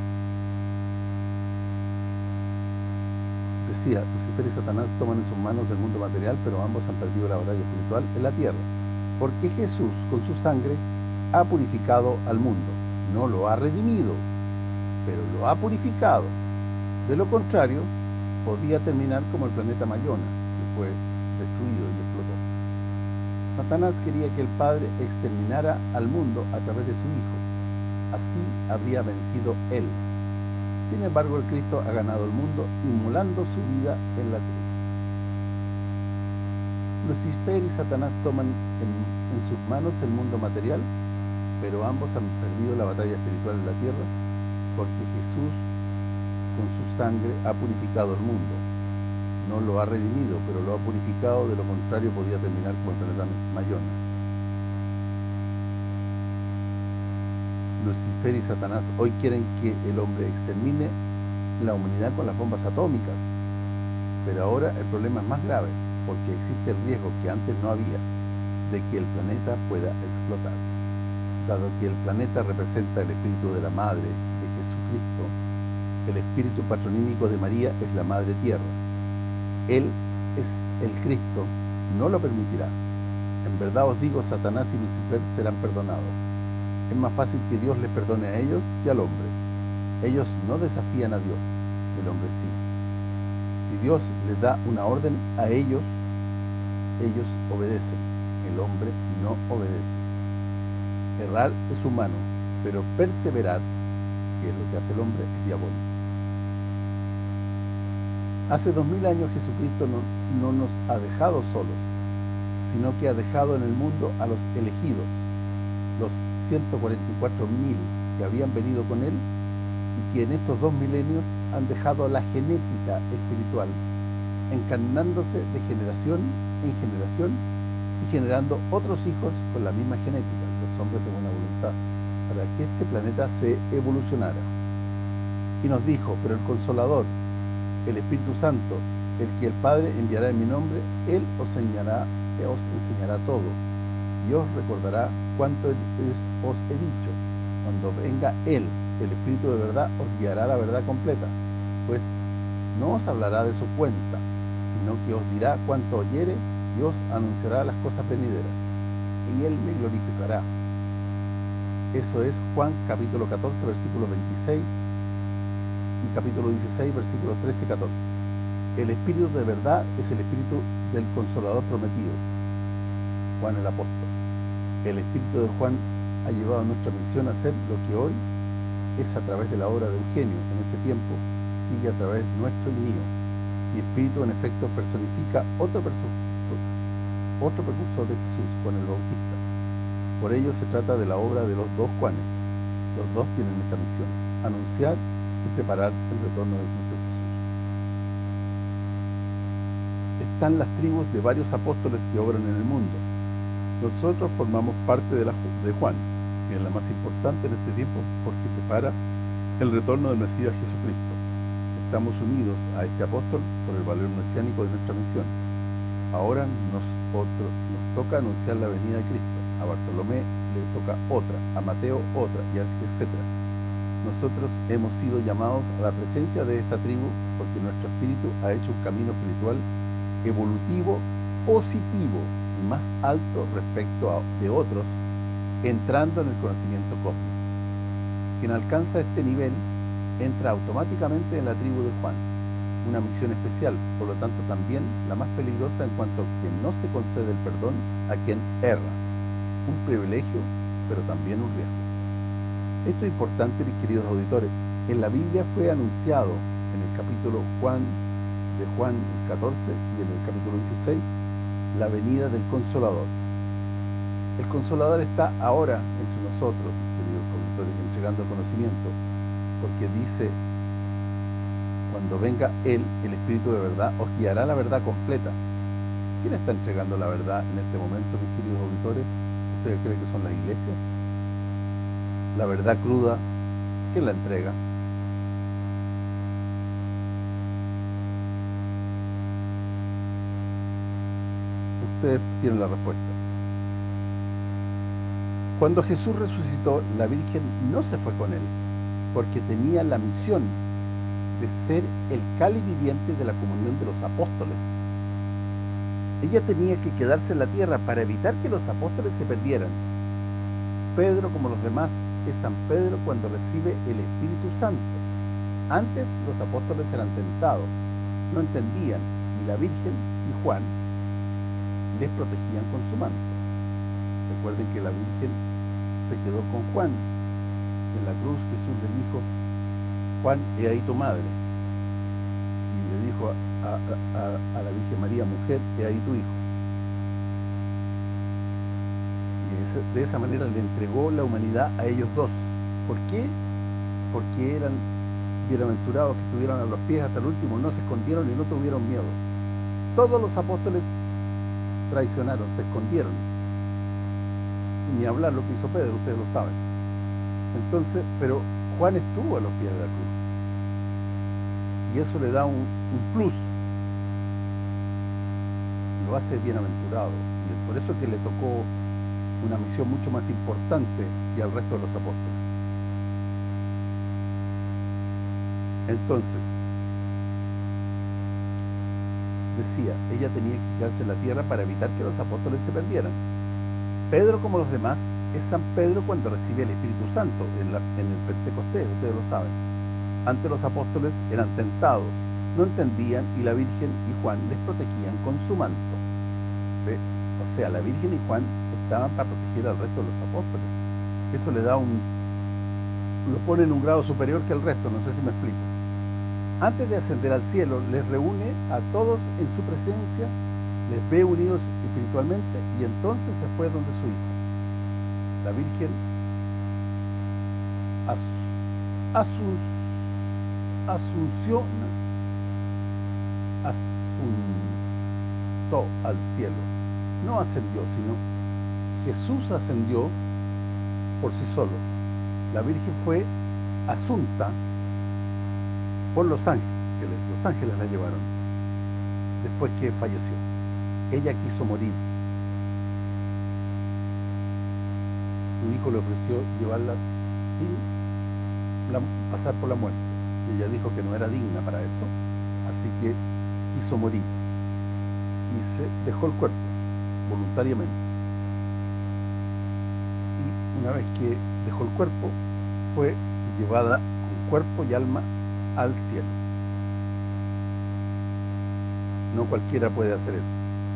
Decía, Lucifer y Satanás toman en sus manos el mundo material, pero ambos han perdido la batalla espiritual en la tierra. Porque Jesús, con su sangre, ha purificado al mundo. No lo ha redimido, pero lo ha purificado. De lo contrario, podía terminar como el planeta Mayona, que fue destruido y explotó. Satanás quería que el Padre exterminara al mundo a través de su Hijo. Así habría vencido Él. Sin embargo, el Cristo ha ganado el mundo inmolando su vida en la cruz. Lucifer y Satanás toman en, en sus manos el mundo material, pero ambos han perdido la batalla espiritual en la tierra, porque Jesús, con su sangre, ha purificado el mundo. No lo ha redimido, pero lo ha purificado, de lo contrario podía terminar como el planeta Mayona. Lucifer y Satanás hoy quieren que el hombre extermine la humanidad con las bombas atómicas, pero ahora el problema es más grave, porque existe el riesgo que antes no había, de que el planeta pueda explotar. Dado que el planeta representa el espíritu de la Madre, de Jesucristo, el espíritu patronímico de María es la Madre Tierra. Él es el Cristo, no lo permitirá. En verdad os digo, Satanás y Lucifer serán perdonados. Es más fácil que Dios les perdone a ellos que al hombre. Ellos no desafían a Dios, el hombre sí. Si Dios les da una orden a ellos, ellos obedecen, el hombre no obedece. Errar es humano, pero perseverar, que es lo que hace el hombre, es diabólico. Hace dos mil años Jesucristo no, no nos ha dejado solos, sino que ha dejado en el mundo a los elegidos, los ciento cuarenta y cuatro mil que habían venido con él y que en estos dos milenios han dejado la genética espiritual, encarnándose de generación en generación y generando otros hijos con la misma genética, los hombres de buena voluntad, para que este planeta se evolucionara. Y nos dijo, pero el Consolador, el Espíritu Santo, el que el Padre enviará en mi nombre, Él os enseñará, os enseñará todo, y os recordará cuánto es, os he dicho. Cuando venga Él, el Espíritu de verdad, os guiará a la verdad completa, pues no os hablará de su cuenta, sino que os dirá cuánto oyere y os anunciará las cosas venideras, y Él me glorificará. Eso es Juan capítulo catorce, versículo veintiséis, y capítulo dieciséis, versículos trece y catorce. El Espíritu de verdad es el Espíritu del Consolador prometido, Juan el Apóstol. El Espíritu de Juan ha llevado nuestra misión a hacer lo que hoy es a través de la obra de Eugenio, en este tiempo sigue a través nuestro y mío. Y Espíritu en efecto personifica otro, perso otro precursor de Jesús, Juan el Bautista. Por ello se trata de la obra de los dos Juanes. Los dos tienen esta misión, anunciar y preparar el retorno de Cristo Jesús. Están las tribus de varios apóstoles que obran en el mundo. Nosotros formamos parte de, la, de Juan, que es la más importante en este tiempo porque prepara el retorno del Mesías Jesucristo. Estamos unidos a este apóstol por el valor mesiánico de nuestra misión. Ahora nosotros, nos toca anunciar la venida de Cristo. A Bartolomé le toca otra, a Mateo otra, y etcétera. Nosotros hemos sido llamados a la presencia de esta tribu porque nuestro espíritu ha hecho un camino espiritual evolutivo, positivo y más alto respecto a, de otros, entrando en el conocimiento cósmico. Quien alcanza este nivel entra automáticamente en la tribu de Juan, una misión especial, por lo tanto también la más peligrosa en cuanto a que no se concede el perdón a quien erra, un privilegio, pero también un riesgo. Esto es importante, mis queridos auditores. En la Biblia fue anunciado en el capítulo Juan de Juan catorce y en el capítulo dieciséis la venida del Consolador. El Consolador está ahora entre nosotros, queridos auditores, entregando conocimiento, porque dice, cuando venga Él, el Espíritu de verdad, os guiará la verdad completa. ¿Quién está entregando la verdad en este momento, mis queridos auditores? ¿Ustedes creen que son las iglesias? La verdad cruda, ¿quién la entrega? Ustedes tienen la respuesta. Cuando Jesús resucitó, la Virgen no se fue con Él, porque tenía la misión de ser el cáliz viviente de la comunión de los apóstoles. Ella tenía que quedarse en la tierra para evitar que los apóstoles se perdieran. Pedro, como los demás, es San Pedro cuando recibe el Espíritu Santo. Antes los apóstoles eran tentados, no entendían, y la Virgen y Juan les protegían con su manto. Recuerden que la Virgen se quedó con Juan. En la cruz Jesús le dijo, Juan, he ahí tu madre. Y le dijo a, a, a la Virgen María, mujer, he ahí tu hijo. De esa manera le entregó la humanidad a ellos dos. ¿Por qué? Porque eran bienaventurados que estuvieron a los pies hasta el último, no se escondieron y no tuvieron miedo. Todos los apóstoles traicionaron, se escondieron. Ni hablar lo que hizo Pedro, ustedes lo saben. Entonces, pero Juan estuvo a los pies de la cruz. Y eso le da un, un plus. Lo hace bienaventurado. Y es por eso que le tocó una misión mucho más importante que al resto de los apóstoles. Entonces, decía, ella tenía que quedarse en la tierra para evitar que los apóstoles se perdieran. Pedro, como los demás, es San Pedro cuando recibe el Espíritu Santo en, la, en el Pentecostés, ustedes lo saben. Antes los apóstoles eran tentados, no entendían y la Virgen y Juan les protegían con su manto. ¿Ve? O sea, la Virgen y Juan estaban para proteger al resto de los apóstoles. Eso le da un... lo pone en un grado superior que el resto, no sé si me explico. Antes de ascender al cielo, les reúne a todos en su presencia, les ve unidos espiritualmente y entonces se fue donde su hijo. La Virgen as, asus, asunciona, asuntó al cielo. No ascendió, sino Jesús ascendió por sí solo. La Virgen fue asunta por los ángeles, los ángeles la llevaron después que falleció. Ella quiso morir. Su hijo le ofreció llevarla sin la, pasar por la muerte. Y ella dijo que no era digna para eso, así que quiso morir y se dejó el cuerpo voluntariamente. Y una vez que dejó el cuerpo, fue llevada con cuerpo y alma al cielo. No cualquiera puede hacer eso.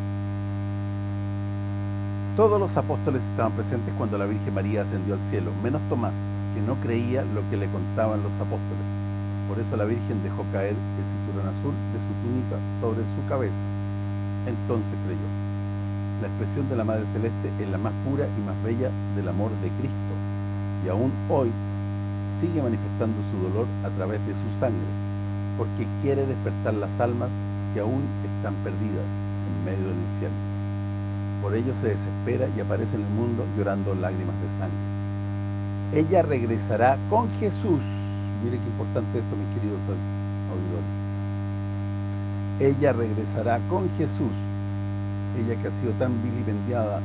Todos los apóstoles estaban presentes cuando la Virgen María ascendió al cielo, menos Tomás, que no creía lo que le contaban los apóstoles. Por eso la Virgen dejó caer el cinturón azul de su túnica sobre su cabeza. Entonces creyó. La expresión de la Madre Celeste es la más pura y más bella del amor de Cristo, y aún hoy sigue manifestando su dolor a través de su sangre, porque quiere despertar las almas que aún están perdidas en medio del infierno. Por ello se desespera y aparece en el mundo llorando lágrimas de sangre. Ella regresará con Jesús. Mire qué importante esto, mis queridos auditores. Ella regresará con Jesús. Ella que ha sido tan vilipendiada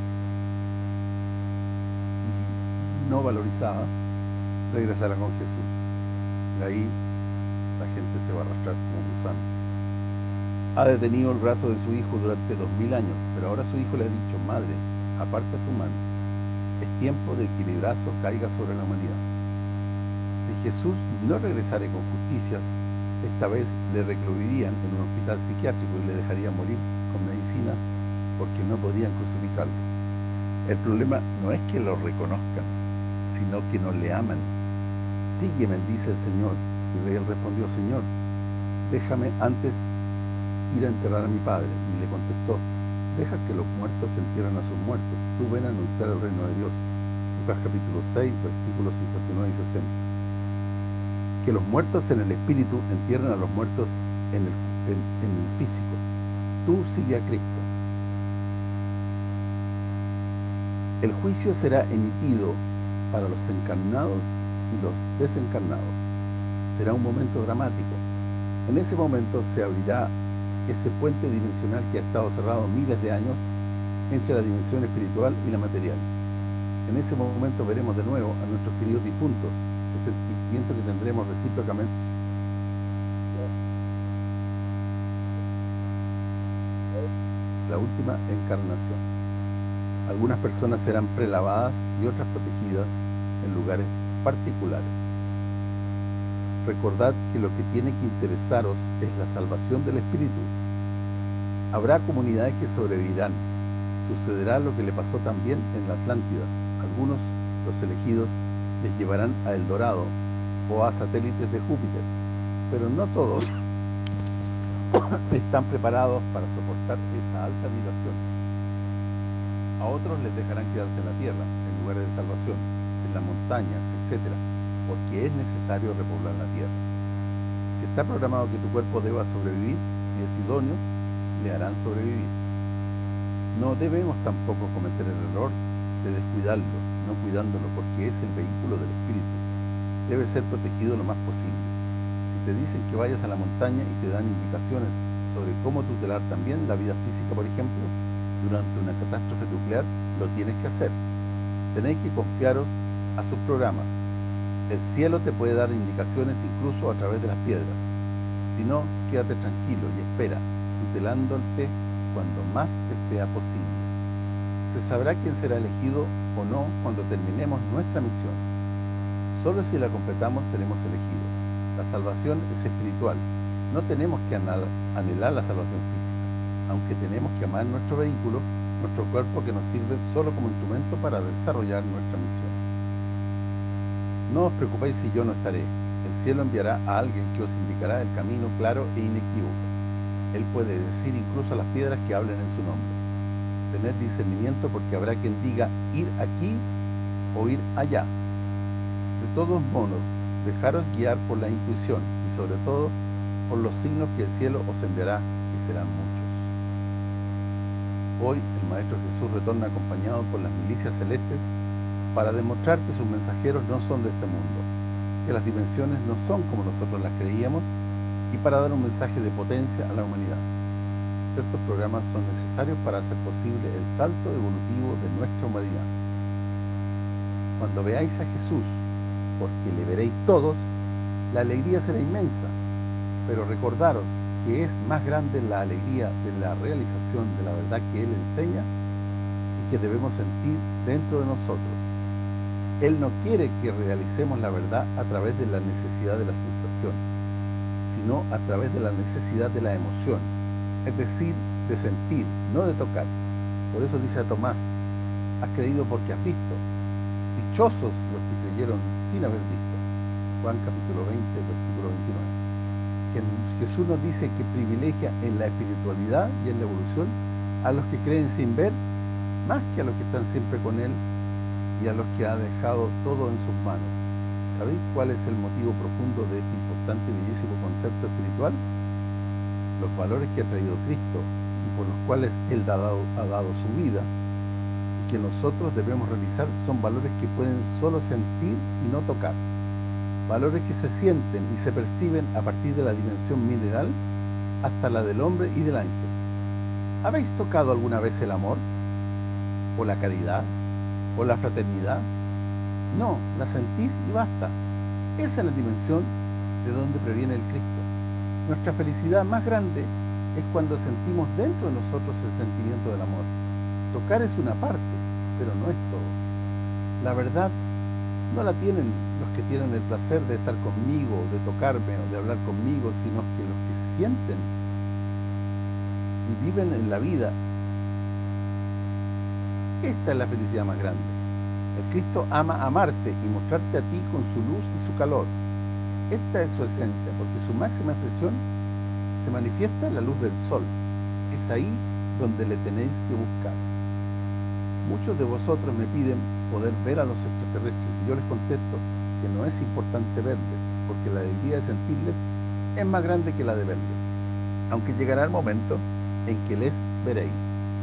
y no valorizada, regresará con Jesús. Y ahí la gente se va a arrastrar como gusano. Ha detenido el brazo de su hijo durante dos mil años, pero ahora su hijo le ha dicho: madre, aparta tu mano. Es tiempo de que mi brazo caiga sobre la humanidad. Si Jesús no regresara con justicias, esta vez le recluirían en un hospital psiquiátrico y le dejarían morir con medicina porque no podrían crucificarlo. El problema no es que lo reconozcan, sino que no le aman. Sígueme, dice el Señor. Y él respondió: Señor, déjame antes ir a enterrar a mi padre. Y le contestó: deja que los muertos se entierren a sus muertos, tú ven a anunciar el reino de Dios. Lucas capítulo seis, versículos cincuenta y nueve y sesenta. Que los muertos en el espíritu entierren a los muertos en el, en, en el físico. Tú sigue a Cristo. El juicio será emitido para los encarnados y los desencarnados. Será un momento dramático. En ese momento se abrirá ese puente dimensional que ha estado cerrado miles de años entre la dimensión espiritual y la material. En ese momento veremos de nuevo a nuestros queridos difuntos, ese sentimiento que tendremos recíprocamente. La última encarnación. Algunas personas serán prelavadas y otras protegidas en lugares particulares. Recordad que lo que tiene que interesaros es la salvación del espíritu. Habrá comunidades que sobrevivirán. Sucederá lo que le pasó también en la Atlántida. Algunos, los elegidos, les llevarán a El Dorado o a satélites de Júpiter, pero no todos están preparados para soportar esa alta vibración. A otros les dejarán quedarse en la tierra, en lugares de salvación, en las montañas, etcétera, porque es necesario repoblar la tierra. Si está programado que tu cuerpo deba sobrevivir, si es idóneo, le harán sobrevivir. No debemos tampoco cometer el error de descuidarlo, no cuidándolo, porque es el vehículo del espíritu. Debe ser protegido lo más posible. Si te dicen que vayas a la montaña y te dan indicaciones sobre cómo tutelar también la vida física, por ejemplo, durante una catástrofe nuclear, lo tienes que hacer. Tenéis que confiaros a sus programas. El cielo te puede dar indicaciones incluso a través de las piedras. Si no, quédate tranquilo y espera. tutelándote cuando más te sea posible. Se sabrá quién será elegido o no cuando terminemos nuestra misión. Solo si la completamos seremos elegidos. La salvación es espiritual. No tenemos que anhelar la salvación física, aunque tenemos que amar nuestro vehículo, nuestro cuerpo, que nos sirve solo como instrumento para desarrollar nuestra misión. No os preocupéis si yo no estaré. El cielo enviará a alguien que os indicará el camino claro e inequívoco. Él puede decir incluso a las piedras que hablen en su nombre. Tened discernimiento, porque habrá quien diga ir aquí o ir allá. De todos modos, dejaros guiar por la intuición y sobre todo por los signos que el cielo os enviará, que serán muchos. Hoy el Maestro Jesús retorna acompañado por las milicias celestes para demostrar que sus mensajeros no son de este mundo, que las dimensiones no son como nosotros las creíamos, y para dar un mensaje de potencia a la humanidad. Ciertos programas son necesarios para hacer posible el salto evolutivo de nuestra humanidad. Cuando veáis a Jesús, porque le veréis todos, la alegría será inmensa, pero recordaros que es más grande la alegría de la realización de la verdad que Él enseña y que debemos sentir dentro de nosotros. Él no quiere que realicemos la verdad a través de la necesidad de la sensación, sino a través de la necesidad de la emoción, es decir, de sentir, no de tocar. Por eso dice a Tomás: has creído porque has visto. Dichosos los que creyeron sin haber visto. Juan capítulo veinte, versículo veintinueve. Que Jesús nos dice que privilegia en la espiritualidad y en la evolución a los que creen sin ver, más que a los que están siempre con Él y a los que ha dejado todo en sus manos. ¿Sabéis cuál es el motivo profundo de este importante y bellísimo concepto espiritual? Los valores que ha traído Cristo y por los cuales Él ha dado, ha dado su vida y que nosotros debemos realizar son valores que pueden solo sentir y no tocar. Valores que se sienten y se perciben a partir de la dimensión mineral hasta la del hombre y del ángel. ¿Habéis tocado alguna vez el amor? ¿O la caridad? ¿O la fraternidad? No, la sentís y basta. Esa es la dimensión de donde previene el Cristo. Nuestra felicidad más grande es cuando sentimos dentro de nosotros el sentimiento del amor. Tocar es una parte, pero no es todo. La verdad no la tienen los que tienen el placer de estar conmigo, de tocarme o de hablar conmigo, sino que los que sienten y viven en la vida. Esta es la felicidad más grande. El Cristo ama amarte y mostrarte a ti con su luz y su calor. Esta es su esencia, porque su máxima expresión se manifiesta en la luz del sol. Es ahí donde le tenéis que buscar. Muchos de vosotros me piden poder ver a los extraterrestres y yo les contesto que no es importante verles, porque la alegría de sentirles es más grande que la de verles, aunque llegará el momento en que les veréis.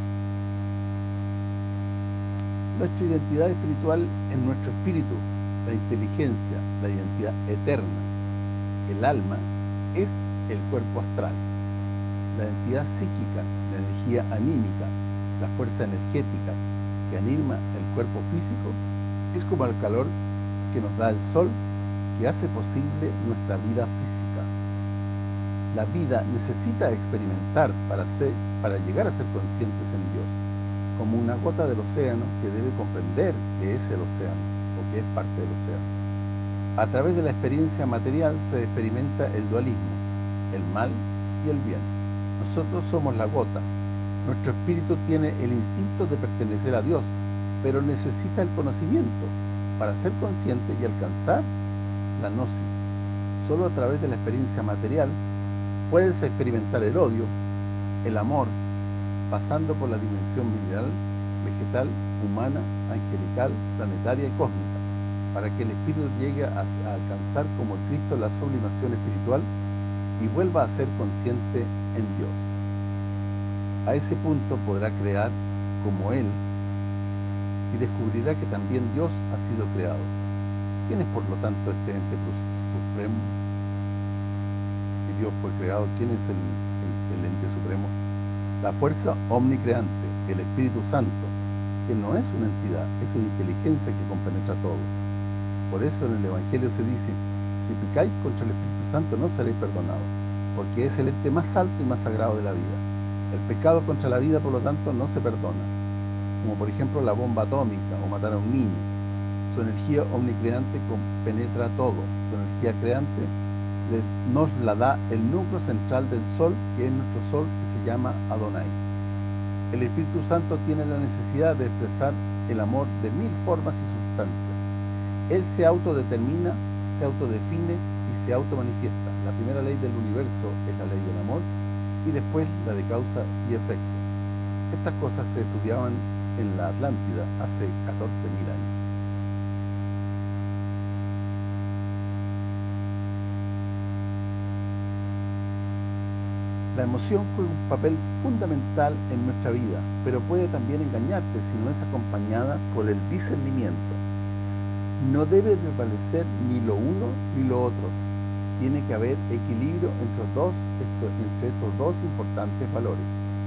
Nuestra identidad espiritual es nuestro espíritu, la inteligencia, la identidad eterna. El alma es el cuerpo astral. La identidad psíquica, la energía anímica, la fuerza energética que anima el cuerpo físico, es como el calor que nos da el sol, que hace posible nuestra vida física. La vida necesita experimentar para, ser, para llegar a ser conscientes en Dios, como una gota del océano que debe comprender que es el océano, o que es parte del océano. A través de la experiencia material se experimenta el dualismo, el mal y el bien. Nosotros somos la gota. Nuestro espíritu tiene el instinto de pertenecer a Dios, pero necesita el conocimiento para ser consciente y alcanzar la gnosis. Solo a través de la experiencia material puedes experimentar el odio, el amor, pasando por la dimensión mineral, vegetal, humana, angelical, planetaria y cósmica, para que el espíritu llegue a, a alcanzar como Cristo la sublimación espiritual y vuelva a ser consciente en Dios. A ese punto podrá crear como Él y descubrirá que también Dios ha sido creado. ¿Quién es por lo tanto este ente supremo? Si Dios fue creado, ¿quién es el, el, el ente supremo? La fuerza omnicreante, el Espíritu Santo, que no es una entidad, es una inteligencia que compenetra todo. Por eso en el Evangelio se dice: si pecáis contra el Espíritu Santo no seréis perdonados. porque es el ente más alto y más sagrado de la vida. El pecado contra la vida, por lo tanto, no se perdona, como por ejemplo la bomba atómica o matar a un niño. Su energía omnicreante penetra todo. Su energía creante le, nos la da el núcleo central del Sol, que es nuestro Sol, que se llama Adonai. El Espíritu Santo tiene la necesidad de expresar el amor de mil formas y sustancias. Él se autodetermina, se autodefine y se automanifiesta. La primera ley del universo es la ley del amor y después la de causa y efecto. Estas cosas se estudiaban en la Atlántida hace catorce mil años. La emoción juega un papel fundamental en nuestra vida, pero puede también engañarte si no es acompañada por el discernimiento. No debe prevalecer ni lo uno ni lo otro. Tiene que haber equilibrio entre, dos, entre estos dos importantes valores.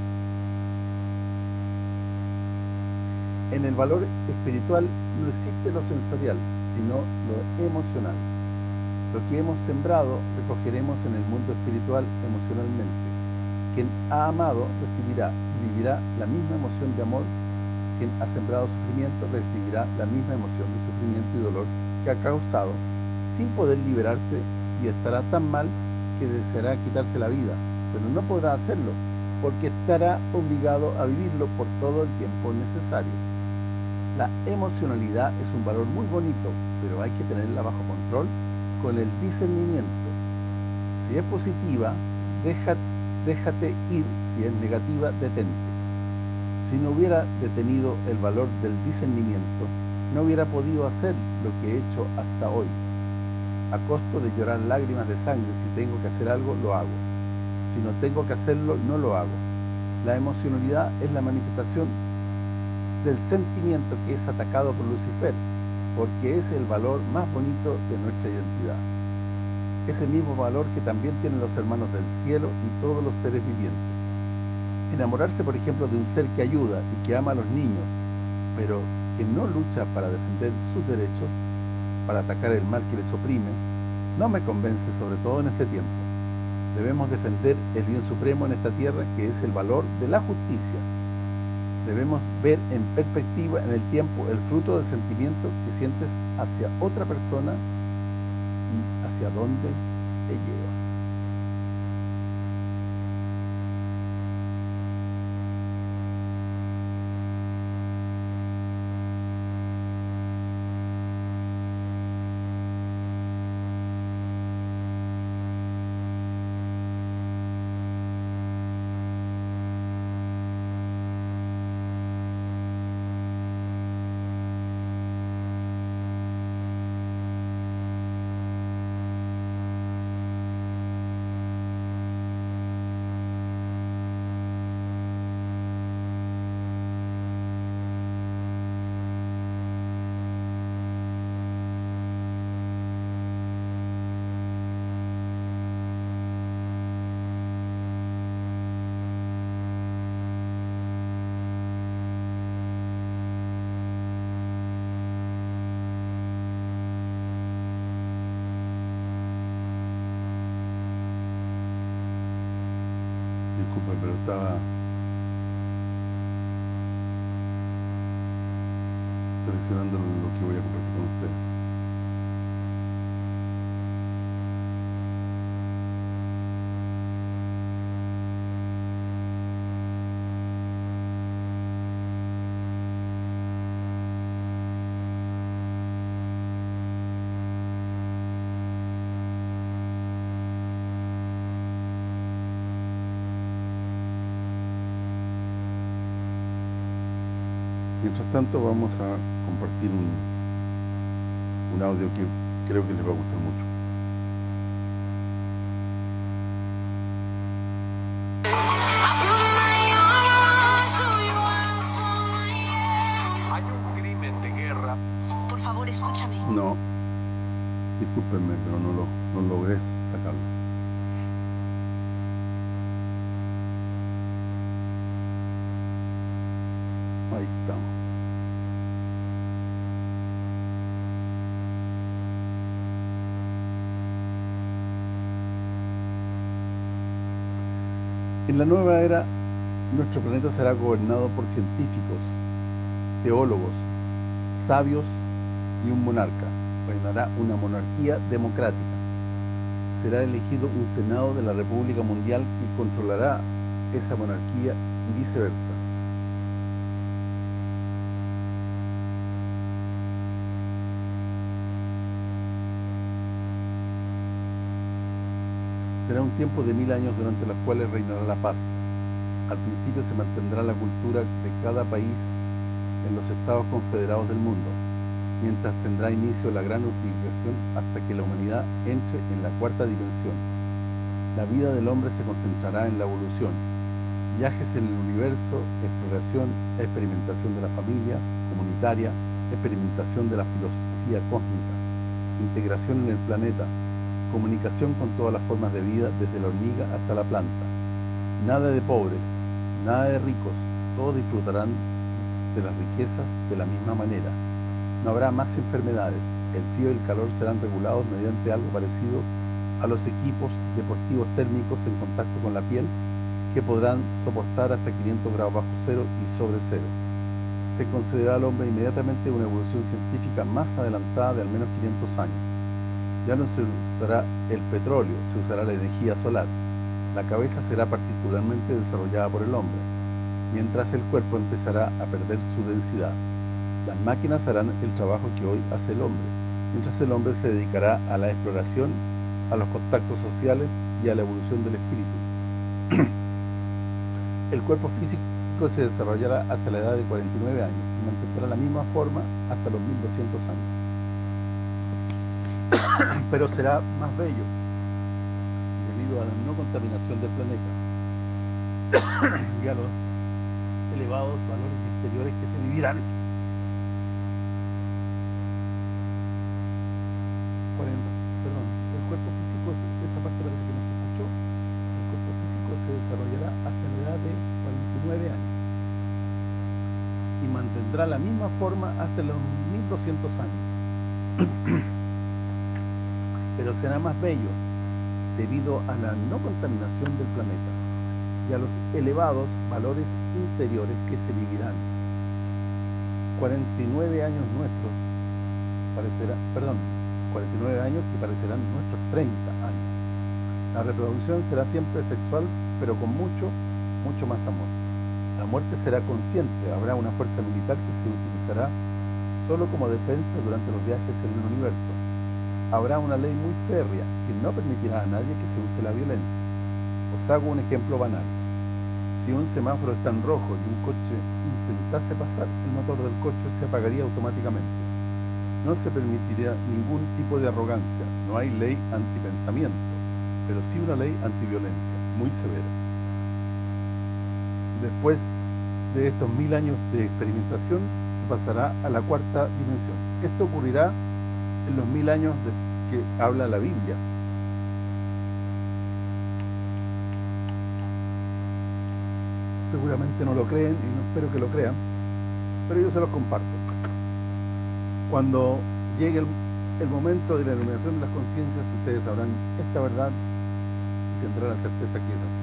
En el valor espiritual no existe lo sensorial, sino lo emocional. Lo que hemos sembrado, recogeremos en el mundo espiritual emocionalmente. Quien ha amado recibirá y vivirá la misma emoción de amor. Quien ha sembrado sufrimiento recibirá la misma emoción de sufrimiento y dolor que ha causado, sin poder liberarse, y estará tan mal que deseará quitarse la vida, pero no podrá hacerlo, porque estará obligado a vivirlo por todo el tiempo necesario. La emocionalidad es un valor muy bonito, pero hay que tenerla bajo control con el discernimiento. Si es positiva, déjate Déjate ir. Si es negativa, detente. Si no hubiera detenido el valor del discernimiento, no hubiera podido hacer lo que he hecho hasta hoy. A costo de llorar lágrimas de sangre, si tengo que hacer algo, lo hago. Si no tengo que hacerlo, no lo hago. La emocionalidad es la manifestación del sentimiento que es atacado por Lucifer, porque es el valor más bonito de nuestra identidad. Ese mismo valor que también tienen los hermanos del cielo y todos los seres vivientes. Enamorarse, por ejemplo, de un ser que ayuda y que ama a los niños, pero que no lucha para defender sus derechos, para atacar el mal que les oprime, no me convence, sobre todo en este tiempo. Debemos defender el bien supremo en esta tierra, que es el valor de la justicia. Debemos ver en perspectiva en el tiempo el fruto del sentimiento que sientes hacia otra persona y hacia dónde te lleva. Disculpe, pero estaba seleccionando lo que voy a compartir con ustedes. Mientras tanto, vamos a compartir un, un audio que creo que les va a gustar mucho. Hay un crimen de guerra. Por favor, escúchame. No, discúlpenme, pero no, lo, no logré sacarlo. Ahí estamos. En la nueva era, nuestro planeta será gobernado por científicos, teólogos, sabios y un monarca. Reinará una monarquía democrática. Será elegido un Senado de la República Mundial que controlará esa monarquía y viceversa. Será un tiempo de mil años durante los cuales reinará la paz. Al principio se mantendrá la cultura de cada país en los estados confederados del mundo, mientras tendrá inicio la gran unificación hasta que la humanidad entre en la cuarta dimensión. La vida del hombre se concentrará en la evolución, viajes en el universo, exploración, experimentación de la familia comunitaria, experimentación de la filosofía cósmica, integración en el planeta, comunicación con todas las formas de vida, desde la hormiga hasta la planta. Nada de pobres, nada de ricos, todos disfrutarán de las riquezas de la misma manera. No habrá más enfermedades, el frío y el calor serán regulados mediante algo parecido a los equipos deportivos térmicos en contacto con la piel, que podrán soportar hasta quinientos grados bajo cero y sobre cero. Se concederá al hombre inmediatamente una evolución científica más adelantada de al menos quinientos años. Ya no se usará el petróleo, se usará la energía solar. La cabeza será particularmente desarrollada por el hombre, mientras el cuerpo empezará a perder su densidad. Las máquinas harán el trabajo que hoy hace el hombre, mientras el hombre se dedicará a la exploración, a los contactos sociales y a la evolución del espíritu. El cuerpo físico se desarrollará hasta la edad de cuarenta y nueve años y mantendrá la misma forma hasta los mil doscientos años. Pero será más bello debido a la no contaminación del planeta y a los elevados valores interiores que se vivirán. Perdón, el cuerpo físico, esa parte parece que no se escuchó. El cuerpo físico se desarrollará hasta la edad de cuarenta y nueve años y mantendrá la misma forma hasta los mil doscientos años. Pero será más bello debido a la no contaminación del planeta y a los elevados valores interiores que se vivirán. cuarenta y nueve años nuestros parecerá, perdón, cuarenta y nueve años que parecerán nuestros treinta años. La reproducción será siempre sexual, pero con mucho, mucho más amor. La muerte será consciente, habrá una fuerza militar que se utilizará solo como defensa durante los viajes en el universo. Habrá una ley muy férrea que no permitirá a nadie que se use la violencia. Os hago un ejemplo banal. Si un semáforo está en rojo y un coche intentase pasar, el motor del coche se apagaría automáticamente. No se permitiría ningún tipo de arrogancia. No hay ley antipensamiento, pero sí una ley antiviolencia, muy severa. Después de estos mil años de experimentación, se pasará a la cuarta dimensión. Esto ocurrirá en los mil años de que habla la Biblia. Seguramente no lo creen y no espero que lo crean, pero yo se los comparto. Cuando llegue el, el momento de la iluminación de las conciencias, ustedes sabrán esta verdad y tendrán la certeza que es así.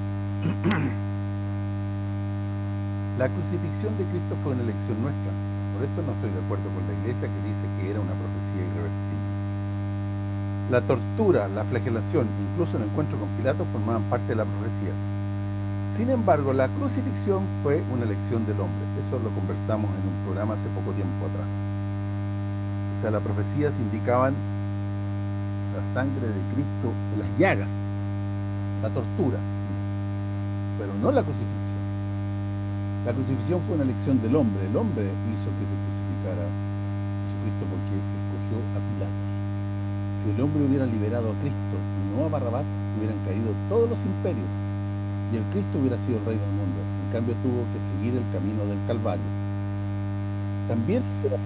La crucifixión de Cristo fue una elección nuestra. Por esto no estoy de acuerdo con la Iglesia que dice que era una profecía irreversible. La tortura, la flagelación, incluso el encuentro con Pilato formaban parte de la profecía. Sin embargo, la crucifixión fue una elección del hombre. Eso lo conversamos en un programa hace poco tiempo atrás. O sea, las profecías indicaban la sangre de Cristo en las llagas, la tortura, sí, pero no la crucifixión. La crucifixión fue una elección del hombre. El hombre hizo que se crucificara a Jesucristo porque escogió a Pilato. Si el hombre hubiera liberado a Cristo y no a Barrabás, hubieran caído todos los imperios y el Cristo hubiera sido el rey del mundo. En cambio, tuvo que seguir el camino del Calvario. También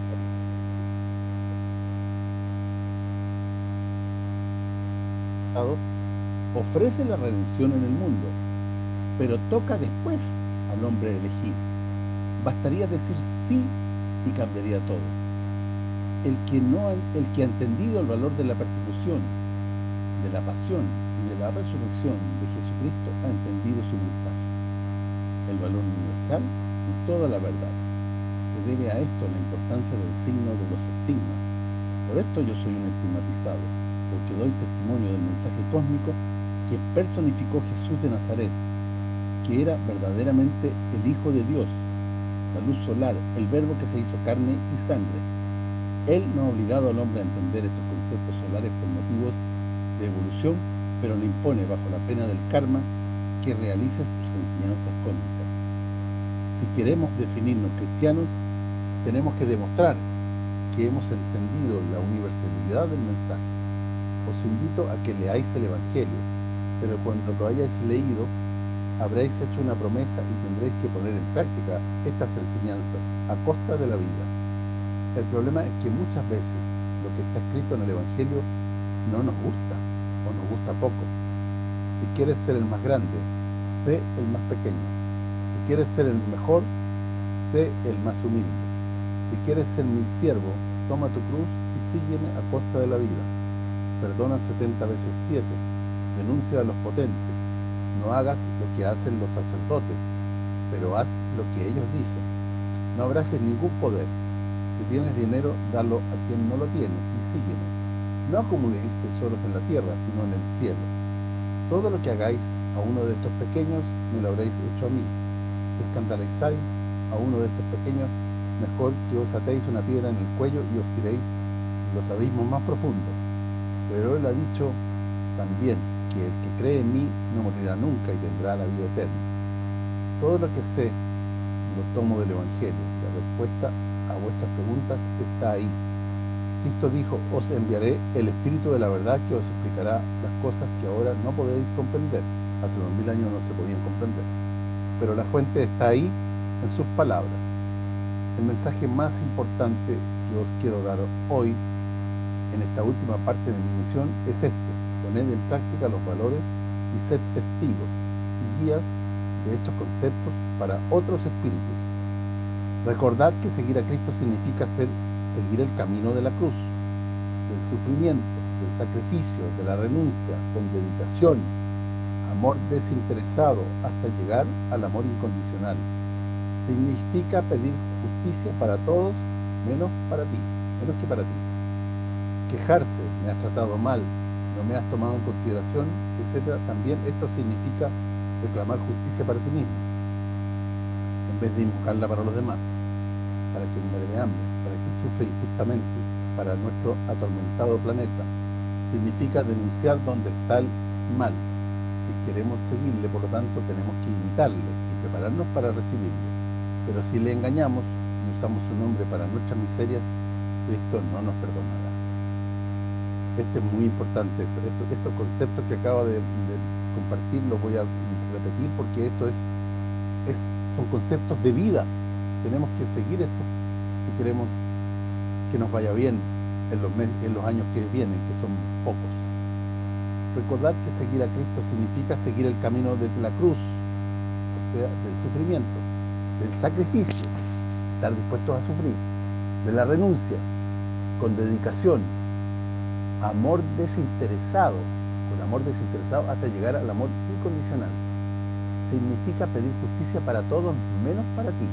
ofrece la redención en el mundo, pero toca después al hombre elegir. Bastaría decir sí y cambiaría todo. El que no, el que ha entendido el valor de la persecución, de la pasión y de la resurrección de Jesucristo, ha entendido su su mensaje, el valor universal y toda la verdad. Se debe a esto la importancia del signo de los estigmas. Por esto yo soy un estigmatizado, porque doy testimonio del mensaje cósmico que personificó Jesús de Nazaret, que era verdaderamente el Hijo de Dios, la luz solar, el verbo que se hizo carne y sangre. Él no ha obligado al hombre a entender estos conceptos solares por motivos de evolución, pero le impone bajo la pena del karma que realice sus enseñanzas cósmicas. Si queremos definirnos cristianos, tenemos que demostrar que hemos entendido la universalidad del mensaje. Os invito a que leáis el Evangelio, pero cuando lo hayáis leído, habréis hecho una promesa y tendréis que poner en práctica estas enseñanzas a costa de la vida. El problema es que muchas veces lo que está escrito en el Evangelio no nos gusta, o nos gusta poco. Si quieres ser el más grande, sé el más pequeño. Si quieres ser el mejor, sé el más humilde. Si quieres ser mi siervo, toma tu cruz y sígueme a costa de la vida. Perdona setenta veces siete. Denuncia a los potentes. No hagas lo que hacen los sacerdotes, pero haz lo que ellos dicen. No abraces ningún poder. Si tienes dinero, dalo a quien no lo tiene y sígueme. No acumuléis tesoros en la tierra, sino en el cielo. Todo lo que hagáis a uno de estos pequeños, me lo habréis hecho a mí. Si escandalizáis a uno de estos pequeños, mejor que os atéis una piedra en el cuello y os tiréis en los abismos más profundos. Pero él ha dicho también que el que cree en mí no morirá nunca y tendrá la vida eterna. Todo lo que sé lo tomo del Evangelio. La respuesta a vuestras preguntas está ahí. Cristo dijo, os enviaré el Espíritu de la verdad que os explicará las cosas que ahora no podéis comprender. Hace dos mil años no se podían comprender. Pero la fuente está ahí, en sus palabras. El mensaje más importante que os quiero dar hoy, en esta última parte de mi misión, es este. Poned en práctica los valores y sed testigos y guías de estos conceptos para otros espíritus. Recordad que seguir a Cristo significa ser, seguir el camino de la cruz, del sufrimiento, del sacrificio, de la renuncia, con dedicación, amor desinteresado, hasta llegar al amor incondicional. Significa pedir justicia para todos, menos para ti, menos que para ti. Quejarse, me has tratado mal, no me has tomado en consideración, etcétera. También esto significa reclamar justicia para sí mismo, en vez de invocarla para los demás, para que muere de hambre, para que sufre injustamente, para nuestro atormentado planeta. Significa denunciar dónde está el mal. Si queremos seguirle, por lo tanto, tenemos que imitarle y prepararnos para recibirle. Pero si le engañamos y usamos su nombre para nuestras miserias, Cristo no nos perdonará. Este es muy importante. Esto, estos conceptos que acabo de, de compartir los voy a repetir porque esto es, es son conceptos de vida. Tenemos que seguir esto si queremos que nos vaya bien en los, mes, en los años que vienen, que son pocos. Recordad que seguir a Cristo significa seguir el camino de la cruz, o sea, del sufrimiento, del sacrificio, estar dispuestos a sufrir, de la renuncia, con dedicación, amor desinteresado, con amor desinteresado hasta llegar al amor incondicional. Significa pedir justicia para todos, menos para ti.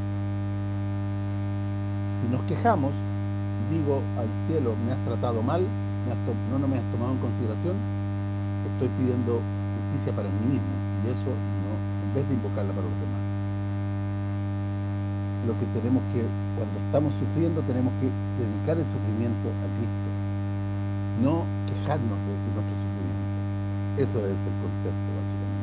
Si nos quejamos, digo al cielo, me has tratado mal, me has no, no me has tomado en consideración, estoy pidiendo justicia para mí mismo, y eso no, en vez de invocarla para los demás. Lo que tenemos que, cuando estamos sufriendo, tenemos que dedicar el sufrimiento a Cristo, no quejarnos de nuestro sufrimiento. Eso es el concepto, básicamente.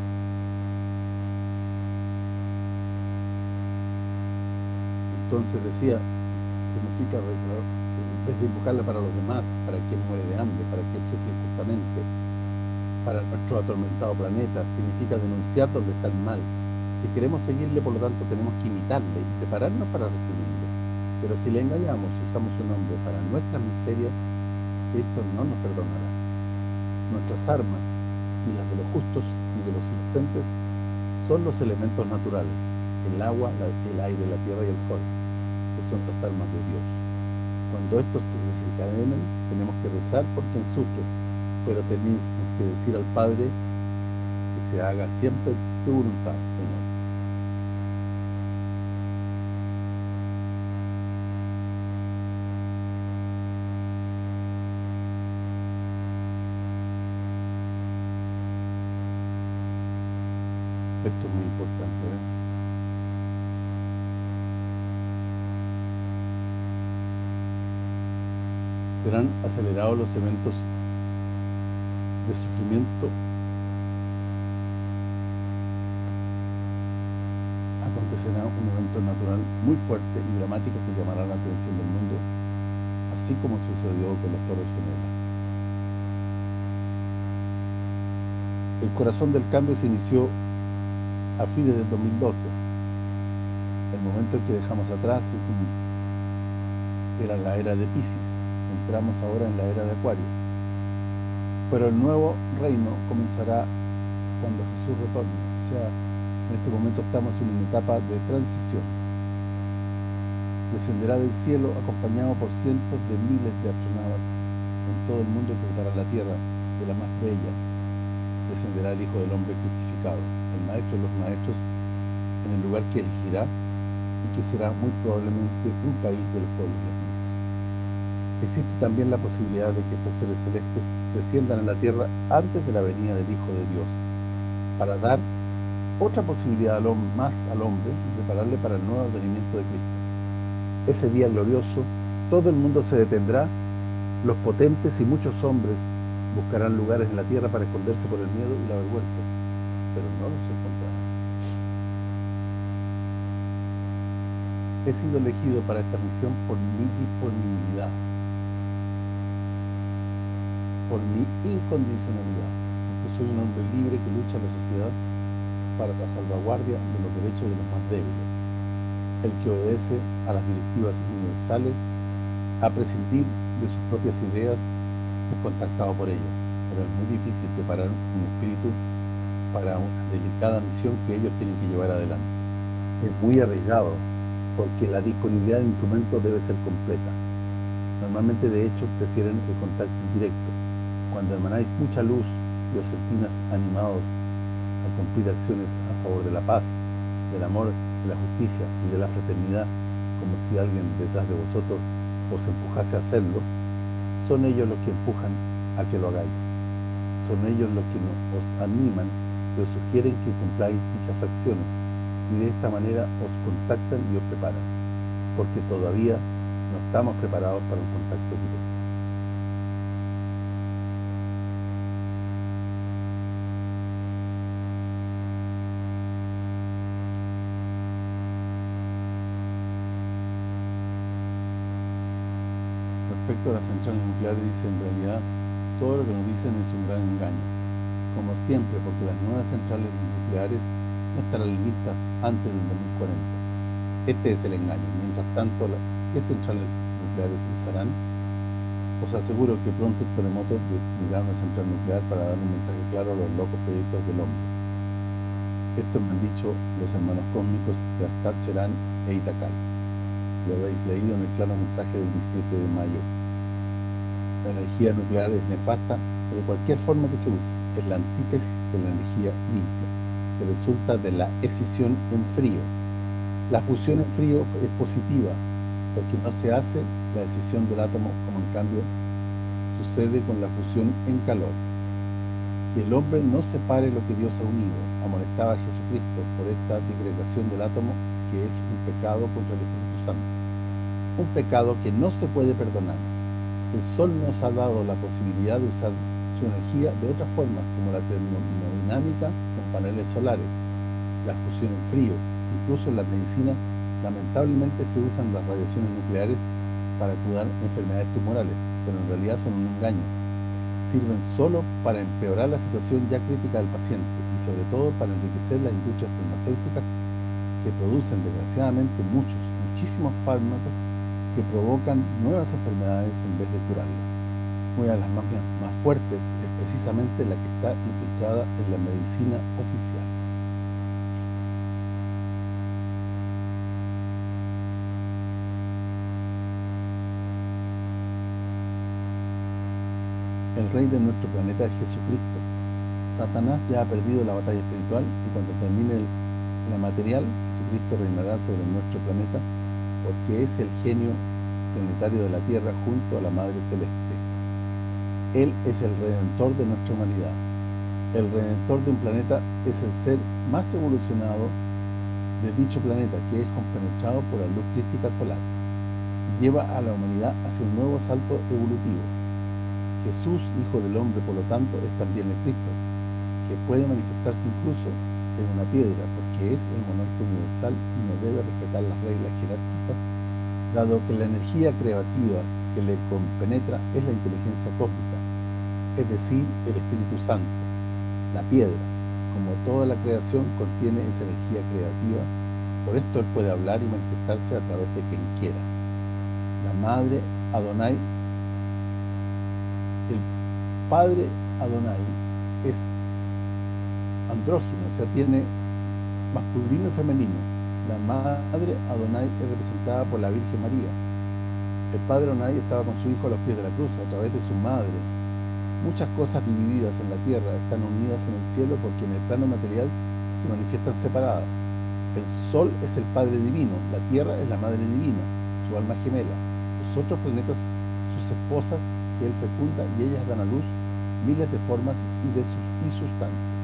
Entonces decía, significa, en vez de invocarla para los demás, para quien muere de hambre, para quien sufre injustamente, para nuestro atormentado planeta, significa denunciar donde está el mal. Si queremos seguirle, por lo tanto, tenemos que imitarle y prepararnos para recibirle. Pero si le engañamos y usamos su nombre para nuestras miserias, Cristo no nos perdonará. Nuestras armas, y las de los justos y de los inocentes, son los elementos naturales, el agua, la, el aire, la tierra y el fuego, que son las armas de Dios. Cuando estos se desencadenen, tenemos que rezar por quien sufre, pero tenemos que decir al Padre que se haga siempre tu voluntad, Señor. Esto es muy importante, ¿eh? Serán acelerados los eventos de sufrimiento. Acontecerá un evento natural muy fuerte y dramático que llamará la atención del mundo, así como sucedió con las Torres Gemelas. El corazón del cambio se inició a fines del dos mil doce. El momento en que dejamos atrás es un, era la era de Piscis. Entramos ahora en la era de Acuario. Pero el nuevo reino comenzará cuando Jesús retorne. O sea, en este momento estamos en una etapa de transición. Descenderá del cielo acompañado por cientos de miles de astronautas en todo el mundo que cruzarán la tierra, de la más bella. Descenderá el Hijo del Hombre crucificado, el Maestro de los Maestros, en el lugar que elegirá y que será muy probablemente un país de los pueblos latinos. Existe también la posibilidad de que estos seres celestes desciendan a la tierra antes de la venida del Hijo de Dios, para dar otra posibilidad al más al hombre y prepararle para el nuevo venimiento de Cristo. Ese día glorioso, todo el mundo se detendrá, los potentes y muchos hombres buscarán lugares en la tierra para esconderse por el miedo y la vergüenza, pero no los encontrarán. He sido elegido para esta misión por mi disponibilidad, por mi incondicionalidad, porque soy un hombre libre que lucha en la sociedad para la salvaguardia de los derechos de los más débiles. El que obedece a las directivas universales, a prescindir de sus propias ideas, es contactado por ellos, pero es muy difícil preparar un espíritu para una delicada misión que ellos tienen que llevar adelante. Es muy arriesgado, porque la disponibilidad de instrumentos debe ser completa. Normalmente, de hecho, prefieren el contacto directo. Cuando emanáis mucha luz y os sentís animados a cumplir acciones a favor de la paz, del amor, de la justicia y de la fraternidad, como si alguien detrás de vosotros os empujase a hacerlo, son ellos los que empujan a que lo hagáis. Son ellos los que os animan y os sugieren que cumpláis dichas acciones, y de esta manera os contactan y os preparan, porque todavía no estamos preparados para un contacto directo. Respecto a las centrales nucleares, dice, en realidad todo lo que nos dicen es un gran engaño, como siempre, porque las nuevas centrales nucleares no estarán listas antes del dos mil cuarenta. Este es el engaño. Mientras tanto, ¿qué centrales nucleares usarán? Os aseguro que pronto el terremoto destruirá una central nuclear para dar un mensaje claro a los locos proyectos del hombre. Esto me han dicho los hermanos cósmicos de Astar Cherán e Itacal. Lo habéis leído en el claro mensaje del diecisiete de mayo. La energía nuclear es nefasta de cualquier forma que se use. Es la antítesis de la energía limpia, que resulta de la escisión en frío. La fusión en frío es positiva, porque no se hace la escisión del átomo, como en cambio sucede con la fusión en calor. Que el hombre no separe lo que Dios ha unido, amonestaba a Jesucristo por esta disgregación del átomo, que es un pecado contra el Espíritu Santo. Un pecado que no se puede perdonar. El Sol nos ha dado la posibilidad de usar su energía de otras formas, como la termodinámica con paneles solares, la fusión en frío. Incluso en la medicina, lamentablemente, se usan las radiaciones nucleares para curar enfermedades tumorales, pero en realidad son un engaño. Sirven solo para empeorar la situación ya crítica del paciente y sobre todo para enriquecer las industrias farmacéuticas que producen desgraciadamente muchos, muchísimos fármacos que provocan nuevas enfermedades en vez de curarlas. Una de las más, más fuertes es precisamente la que está infiltrada en la medicina oficial. El Rey de nuestro planeta es Jesucristo. Satanás ya ha perdido la batalla espiritual y cuando termine el- la material, Jesucristo reinará sobre nuestro planeta porque es el genio planetario de la Tierra junto a la Madre Celeste. Él es el redentor de nuestra humanidad. El redentor de un planeta es el ser más evolucionado de dicho planeta, que es compenetrado por la luz crística solar y lleva a la humanidad hacia un nuevo salto evolutivo. Jesús, Hijo del Hombre, por lo tanto, es también el Cristo, que puede manifestarse incluso en una piedra, porque es el monarca universal y no debe respetar las reglas jerárquicas, dado que la energía creativa que le compenetra es la inteligencia cósmica, es decir, el Espíritu Santo. La piedra, como toda la creación, contiene esa energía creativa, por esto él puede hablar y manifestarse a través de quien quiera. La madre Adonai, el padre Adonai es andrógino, o sea, tiene masculino y femenino. La madre Adonai es representada por la Virgen María. El padre Adonai estaba con su hijo a los pies de la cruz, a través de su madre. Muchas cosas divididas en la tierra están unidas en el cielo porque en el plano material se manifiestan separadas. El sol es el Padre Divino, la tierra es la Madre Divina, su alma gemela. Los otros planetas, sus esposas, que él fecunda, y ellas dan a luz miles de formas y de sus y sustancias.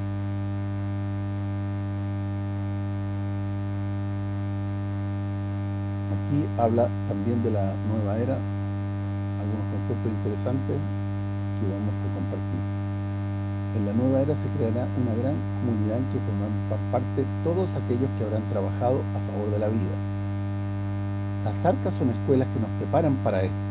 Aquí habla también de la nueva era, algunos conceptos interesantes que vamos a compartir. En la nueva era se creará una gran comunidad en que formarán parte todos aquellos que habrán trabajado a favor de la vida. Las arcas son escuelas que nos preparan para esto.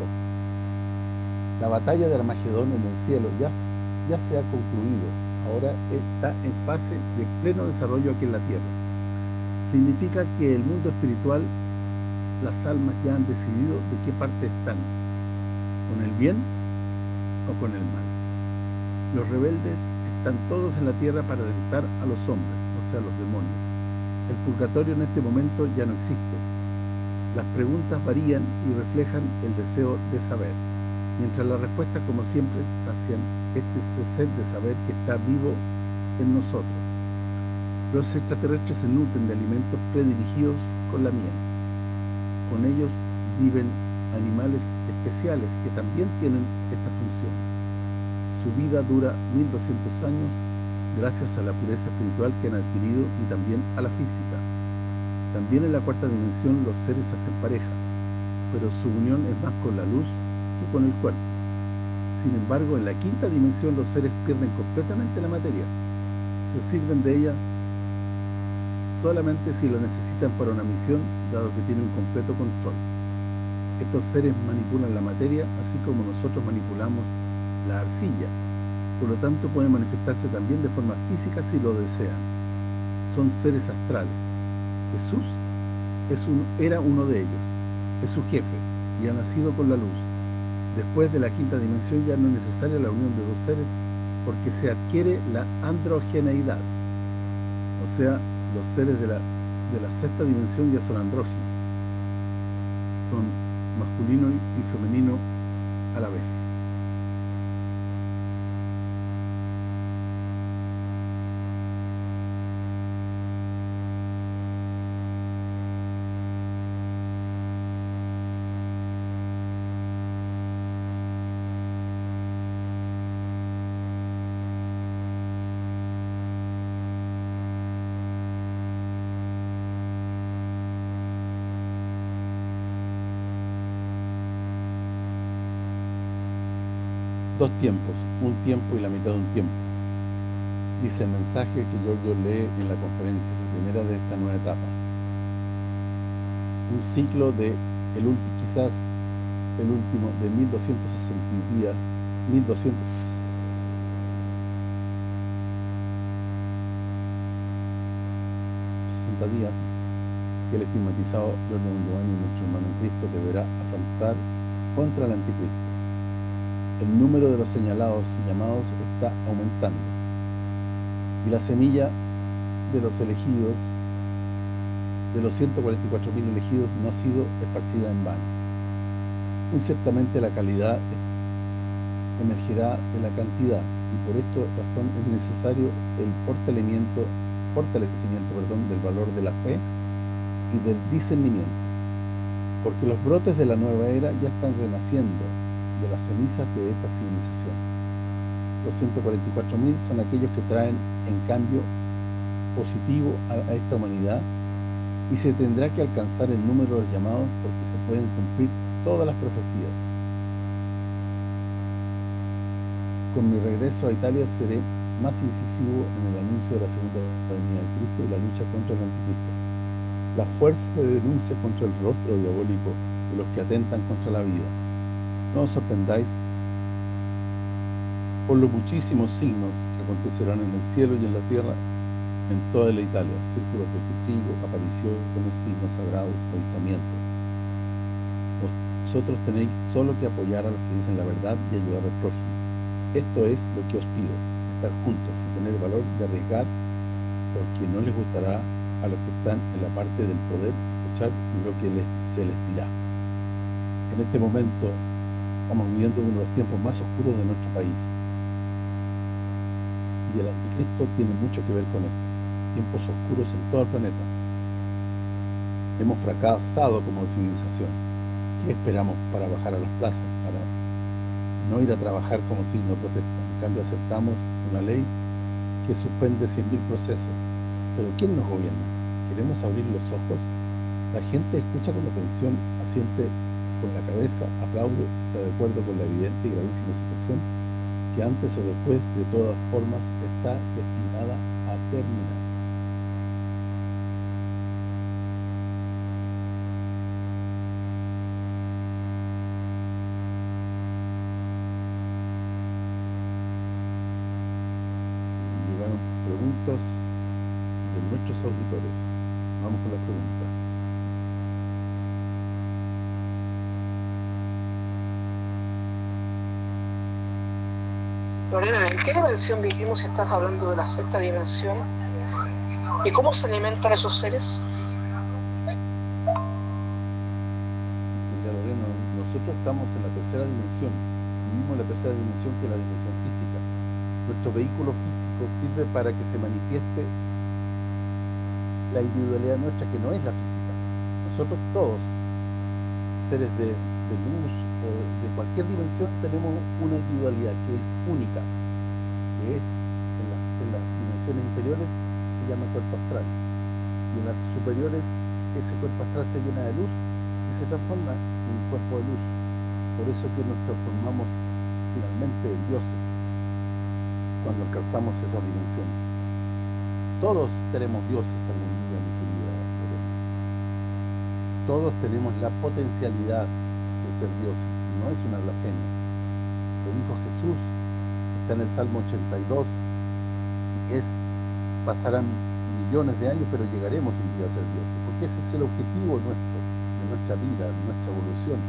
La batalla de Armagedón en el cielo ya, ya se ha concluido, ahora está en fase de pleno desarrollo aquí en la tierra. Significa que el mundo espiritual, las almas ya han decidido de qué parte están, con el bien o con el mal. Los rebeldes están todos en la tierra para tentar a los hombres, o sea, los demonios. El purgatorio en este momento ya no existe. Las preguntas varían y reflejan el deseo de saber, mientras las respuestas, como siempre, sacian este sed de saber que está vivo en nosotros. Los extraterrestres se nutren de alimentos predirigidos con la miel. Con ellos viven animales especiales que también tienen esta función. Su vida dura mil doscientos años gracias a la pureza espiritual que han adquirido y también a la física. También en la cuarta dimensión los seres hacen pareja, pero su unión es más con la luz que con el cuerpo. Sin embargo, en la quinta dimensión los seres pierden completamente la materia. Se sirven de ella solamente si lo necesitan para una misión, dado que tienen completo control. Estos seres manipulan la materia, así como nosotros manipulamos la arcilla. Por lo tanto, pueden manifestarse también de forma física si lo desean. Son seres astrales. Jesús es un, era uno de ellos. Es su jefe y ha nacido con la luz. Después de la quinta dimensión ya no es necesaria la unión de dos seres porque se adquiere la androgeneidad. O sea, los seres de la, de la sexta dimensión ya son andróginos. Son masculino y femenino a la vez. Dos tiempos, un tiempo y la mitad de un tiempo. Dice el mensaje que Giorgio lee en la conferencia, la primera de esta nueva etapa. Un ciclo de, el último, quizás el último, de mil doscientos sesenta días, mil doscientos sesenta días, que el estigmatizado Giorgio Mondovani, nuestro hermano en Cristo, deberá afrontar contra el anticristo. El número de los señalados y llamados está aumentando. Y la semilla de los elegidos, de los ciento cuarenta y cuatro mil elegidos, no ha sido esparcida en vano. Muy ciertamente la calidad emergerá de la cantidad. y por esta razón es necesario el fortalecimiento, fortalecimiento perdón, del valor de la fe y del discernimiento, porque los brotes de la nueva era ya están renaciendo de las cenizas de esta civilización. Los ciento cuarenta y cuatro mil son aquellos que traen en cambio positivo a, a esta humanidad, y se tendrá que alcanzar el número de los llamados porque se pueden cumplir todas las profecías. Con mi regreso a Italia seré más incisivo en el anuncio de la segunda venida de Cristo y la lucha contra el anticristo. La fuerza de denuncia contra el rostro diabólico de los que atentan contra la vida. No os sorprendáis por los muchísimos signos que acontecerán en el cielo y en la tierra, en toda la Italia, círculos de testigo, apariciones, signos sagrados, avistamientos. Vosotros tenéis solo que apoyar a los que dicen la verdad y ayudar al prójimo. Esto es lo que os pido, estar juntos y tener el valor de arriesgar, porque no les gustará a los que están en la parte del poder escuchar lo que les, se les dirá. En este momento estamos viviendo uno de los tiempos más oscuros de nuestro país, y el anticristo tiene mucho que ver con esto. Tiempos oscuros en todo el planeta. Hemos fracasado como civilización. ¿Qué esperamos para bajar a las plazas? Para no ir a trabajar como signo de protesta. En cambio aceptamos una ley que suspende cien mil procesos. ¿Pero quién nos gobierna? ¿Queremos abrir los ojos? La gente escucha con atención, asiente con la cabeza, aplaude, está de acuerdo con la evidente y gravísima situación que antes o después, de todas formas, está destinada a terminar. Llegaron preguntas de nuestros auditores. Vamos con las preguntas. Lorena, ¿en qué dimensión vivimos si estás hablando de la sexta dimensión? ¿Y cómo se alimentan esos seres? Mira, Lorena, nosotros estamos en la tercera dimensión, vivimos en la tercera dimensión, que es la dimensión física. Nuestro vehículo físico sirve para que se manifieste la individualidad nuestra, que no es la física. Nosotros todos, seres de, de luz o de cualquier dimensión, tenemos una individualidad que es única, que es en, la, en las dimensiones inferiores se llama cuerpo astral, y en las superiores ese cuerpo astral se llena de luz y se transforma en un cuerpo de luz. Por eso que nos transformamos finalmente en dioses cuando alcanzamos esa dimensión. Todos seremos dioses algún día, mi querida Lorena. Todos tenemos la potencialidad de ser dioses, no es una blasfemia. Lo dijo Jesús, está en el Salmo ochenta y dos, y es, pasarán millones de años, pero llegaremos un día a ser dioses, porque ese es el objetivo nuestro, de nuestra vida, de nuestra evolución.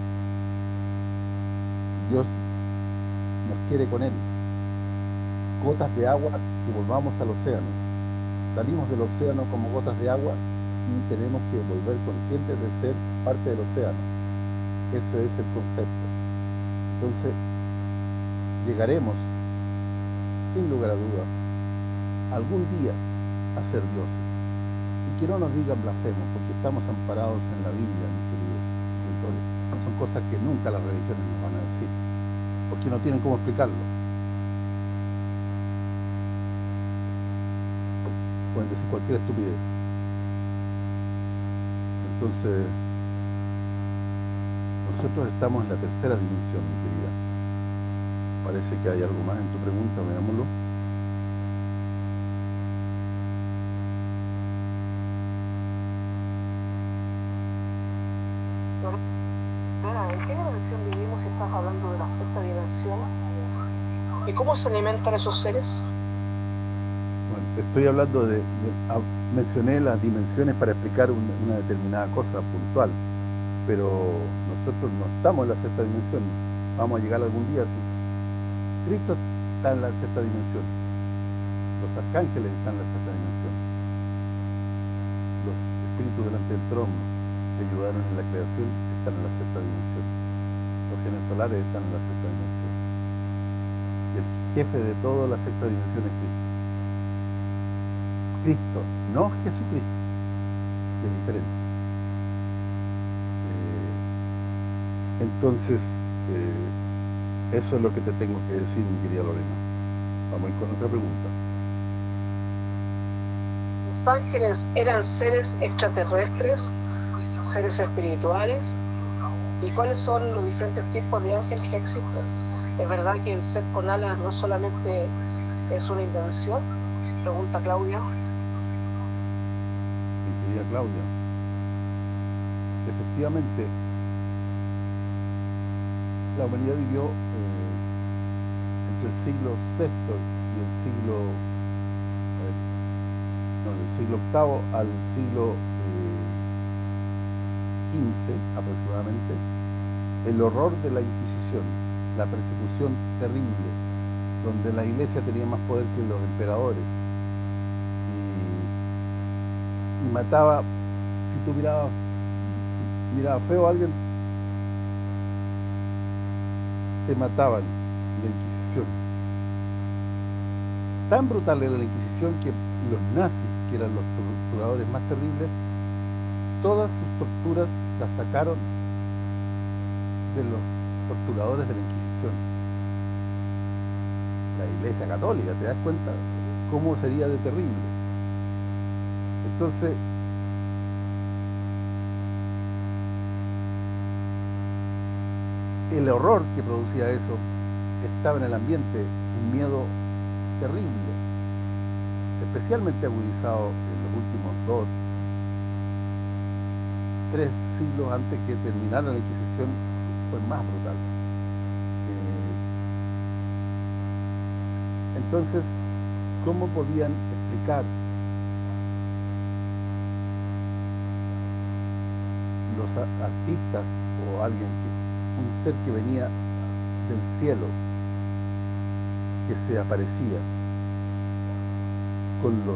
Dios nos quiere con Él. Gotas de agua que volvamos al océano. Salimos del océano como gotas de agua y tenemos que volver conscientes de ser parte del océano. Ese es el concepto. Entonces, llegaremos, sin lugar a dudas, algún día a ser dioses. Y que no nos digan blasfemos, porque estamos amparados en la Biblia, mis queridos auditores. Son cosas que nunca las religiones nos van a decir, porque no tienen cómo explicarlo. Pueden decir cualquier estupidez. Entonces, nosotros estamos en la tercera dimensión, mi querida. Parece que hay algo más en tu pregunta, veámoslo. ¿En qué dimensión vivimos si estás hablando de la sexta dimensión? ¿Y cómo se alimentan esos seres? Bueno, estoy hablando de, de a, mencioné las dimensiones para explicar un, una determinada cosa puntual, pero nosotros no estamos en la sexta dimensión. Vamos a llegar algún día así. Cristo está en la sexta dimensión, los arcángeles están en la sexta dimensión, los espíritus delante del trono que ayudaron en la creación están en la sexta dimensión, los genes solares están en la sexta dimensión, y el jefe de toda la sexta dimensión es Cristo. Cristo, no Jesucristo, que es diferente. Eh, entonces, eh, eso es lo que te tengo que decir, mi querida Lorena. Vamos a ir con otra pregunta. ¿Los ángeles eran seres extraterrestres, seres espirituales? ¿Y cuáles son los diferentes tipos de ángeles que existen? ¿Es verdad que el ser con alas no solamente es una invención? Pregunta Claudia. Mi querida Claudia, efectivamente, la humanidad vivió eh, entre el siglo sexto y el siglo eh, no, del siglo octavo al siglo eh, quince aproximadamente, el horror de la Inquisición, la persecución terrible, donde la Iglesia tenía más poder que los emperadores y, y mataba, si tú mirabas miraba feo a alguien, te mataban. La Inquisición, tan brutal era la Inquisición que los nazis, que eran los torturadores más terribles, todas sus torturas las sacaron de los torturadores de la Inquisición. La Iglesia Católica, ¿te das cuenta cómo sería de terrible? Entonces, el horror que producía eso estaba en el ambiente, un miedo terrible, especialmente agudizado en los últimos dos, tres siglos antes que terminara la Inquisición, fue más brutal. Eh, entonces, ¿cómo podían explicar los artistas o alguien que un ser que venía del cielo, que se aparecía con los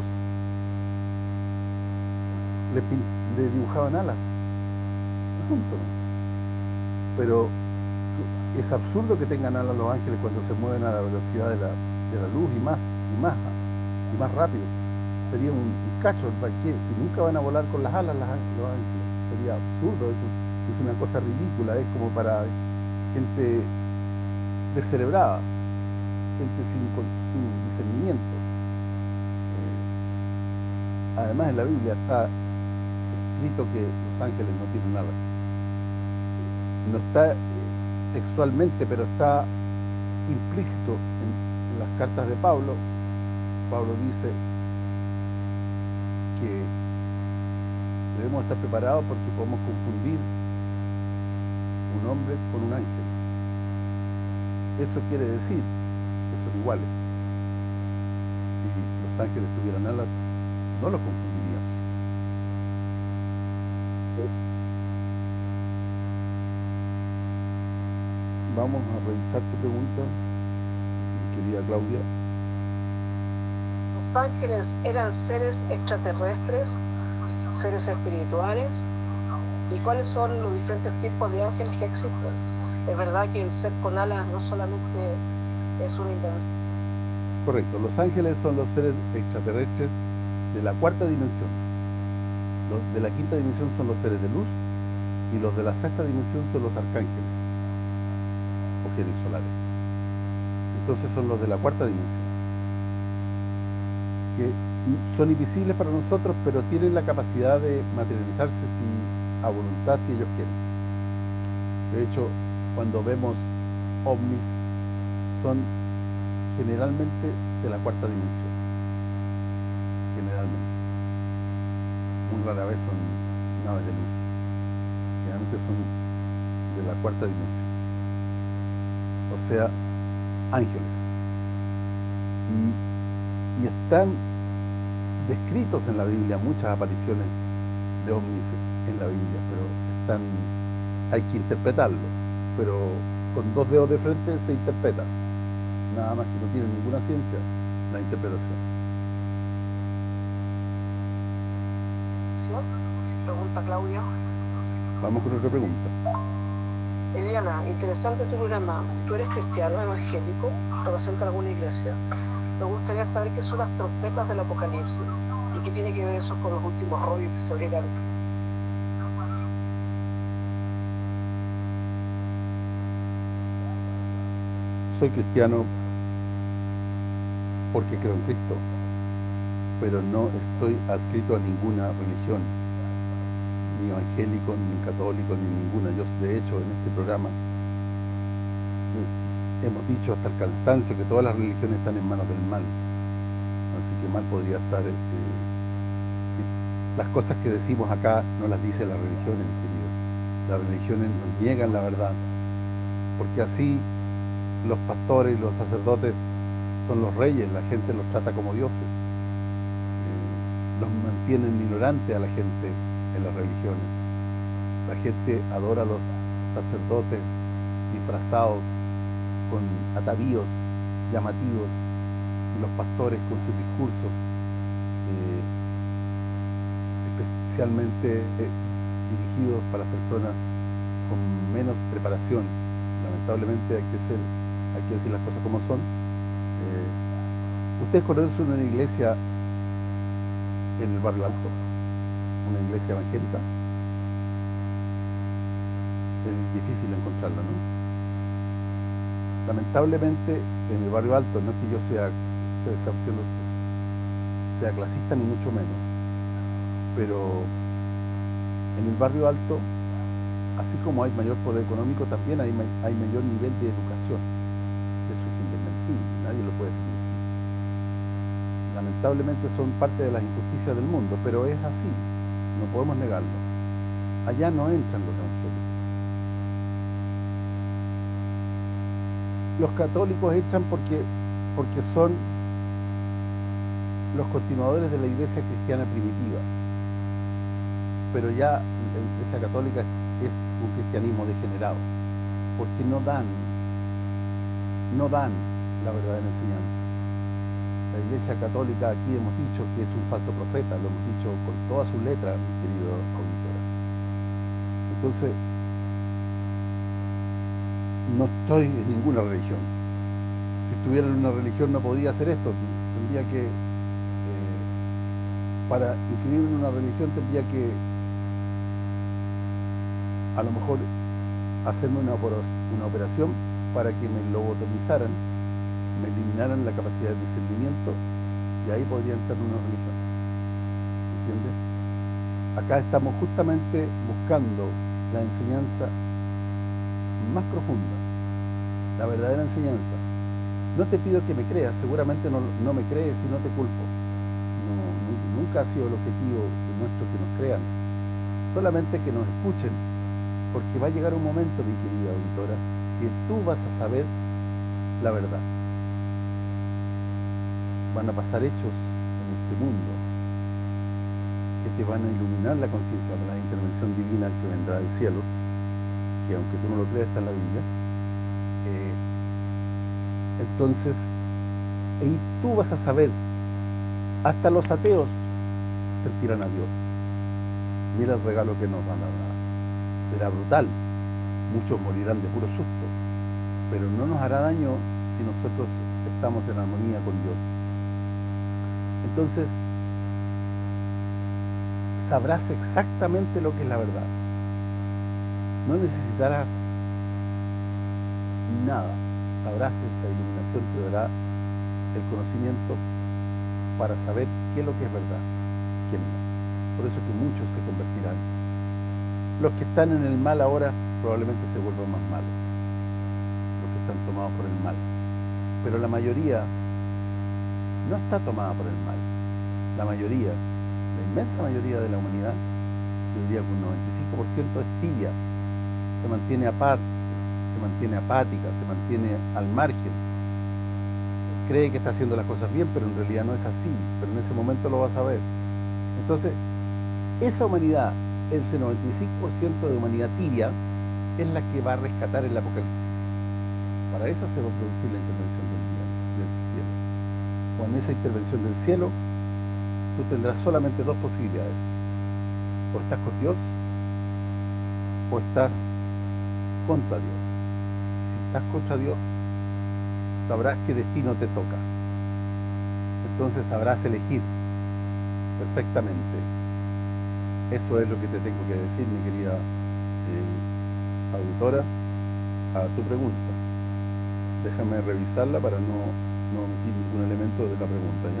le, le dibujaban alas, punto. Pero es absurdo que tengan alas los ángeles cuando se mueven a la velocidad de la, de la luz y más y más y más rápido. Sería un, un cacho, ¿para qué? Si nunca van a volar con las alas las, los ángeles, sería absurdo. Eso es una cosa ridícula, es como para gente descerebrada, gente sin, sin discernimiento. Eh, además en la Biblia está escrito que los ángeles no tienen alas. No está eh, textualmente, pero está implícito en, en las cartas de Pablo. Pablo dice que debemos estar preparados porque podemos confundir un hombre con un ángel. Eso quiere decir que son iguales. Si los ángeles tuvieran alas, no los confundirían. Vamos a revisar tu pregunta, mi querida Claudia. ¿Los ángeles eran seres extraterrestres, seres espirituales? ¿Y cuáles son los diferentes tipos de ángeles que existen? ¿Es verdad que el ser con alas no solamente es una invención? Correcto, los ángeles son los seres extraterrestres de la cuarta dimensión. Los de la quinta dimensión son los seres de luz y los de la sexta dimensión son los arcángeles o genios solares. Entonces son los de la cuarta dimensión, que son invisibles para nosotros, pero tienen la capacidad de materializarse si a voluntad, si ellos quieren. De hecho, cuando vemos ovnis, son generalmente de la cuarta dimensión. Generalmente. Muy rara vez son naves de luz. Generalmente son de la cuarta dimensión. O sea, ángeles. Y, y están descritos en la Biblia muchas apariciones de ovnis en la Biblia, pero están, hay que interpretarlo, pero con dos dedos de frente se interpreta, nada más que no tiene ninguna ciencia la interpretación. Pregunta Claudia. Vamos con otra pregunta. Eliana, interesante tu programa. ¿Tú eres cristiano evangélico? representa alguna iglesia. Me gustaría saber qué son las trompetas del Apocalipsis y qué tiene que ver eso con los últimos rollos que se agregan. Soy cristiano porque creo en Cristo, pero no estoy adscrito a ninguna religión, ni evangélico, ni católico, ni ninguna. Yo, de hecho, en este programa hemos dicho hasta el cansancio que todas las religiones están en manos del mal, así que mal podría estar. Eh, las cosas que decimos acá no las dice las religiones, mis queridos. Las religiones nos niegan la verdad, porque así los pastores y los sacerdotes son los reyes, la gente los trata como dioses, eh, los mantienen ignorantes a la gente en las religiones. La gente adora a los sacerdotes disfrazados con atavíos llamativos, y los pastores con sus discursos eh, especialmente eh, dirigidos para personas con menos preparación. Lamentablemente hay que ser hay que decir las cosas como son. Eh, ¿Ustedes conocen una iglesia en el Barrio Alto? ¿Una iglesia evangélica? Es difícil encontrarla, ¿no? Lamentablemente en el Barrio Alto, no es que yo sea, sea, sea clasista ni mucho menos, pero en el Barrio Alto, así como hay mayor poder económico, también hay, hay mayor nivel de educación. Eso es indesmentible, nadie lo puede decir. Lamentablemente son parte de las injusticias del mundo, pero es así, no podemos negarlo. Allá no entran los evangélicos. Los católicos entran porque, porque son los continuadores de la iglesia cristiana primitiva, pero ya la iglesia católica es un cristianismo degenerado, porque no dan no dan la verdadera enseñanza. La iglesia católica, aquí hemos dicho que es un falso profeta, lo hemos dicho con todas sus letras, mis queridos auditores. Entonces, no estoy en ninguna religión. Si estuviera en una religión no podía hacer esto, tendría que eh, para inscribirme en una religión tendría que a lo mejor hacerme una, una operación para que me lobotomizaran, me eliminaran la capacidad de discernimiento, y ahí podría entrar en una religión. ¿Entiendes? Acá estamos justamente buscando la enseñanza más profunda, la verdadera enseñanza. No te pido que me creas, seguramente no, no me crees y no te culpo. No, no, nunca ha sido el objetivo nuestro que nos crean, solamente que nos escuchen, porque va a llegar un momento, mi querida auditora, que tú vas a saber la verdad. Van a pasar hechos en este mundo que te van a iluminar la conciencia de la intervención divina que vendrá del cielo, que aunque tú no lo creas está en la Biblia. Eh, entonces, y tú vas a saber, hasta los ateos sentirán a Dios. Mira el regalo que nos van a dar. Será brutal, muchos morirán de puro susto, pero no nos hará daño si nosotros estamos en armonía con Dios. Entonces, sabrás exactamente lo que es la verdad. No necesitarás nada, sabrás, esa iluminación te dará el conocimiento para saber qué es lo que es verdad, qué no. Por eso que muchos se convertirán. Los que están en el mal ahora probablemente se vuelvan más malos, los que están tomados por el mal, pero la mayoría no está tomada por el mal. La mayoría, la inmensa mayoría de la humanidad, yo diría que un noventa y cinco por ciento es tibia, se mantiene aparte, se mantiene apática, se mantiene al margen, cree que está haciendo las cosas bien, pero en realidad no es así, pero en ese momento lo vas a ver. Entonces, esa humanidad, ese noventa y cinco por ciento de humanidad tibia, es la que va a rescatar el Apocalipsis. Para eso se va a producir la intervención del, del cielo. Con esa intervención del cielo, tú tendrás solamente dos posibilidades: o estás con Dios o estás contra Dios. Si estás contra Dios, sabrás qué destino te toca. Entonces sabrás elegir perfectamente. Eso es lo que te tengo que decir, mi querida eh, auditora, a tu pregunta. Déjame revisarla para no, no omitir ningún elemento de la pregunta, ¿ya?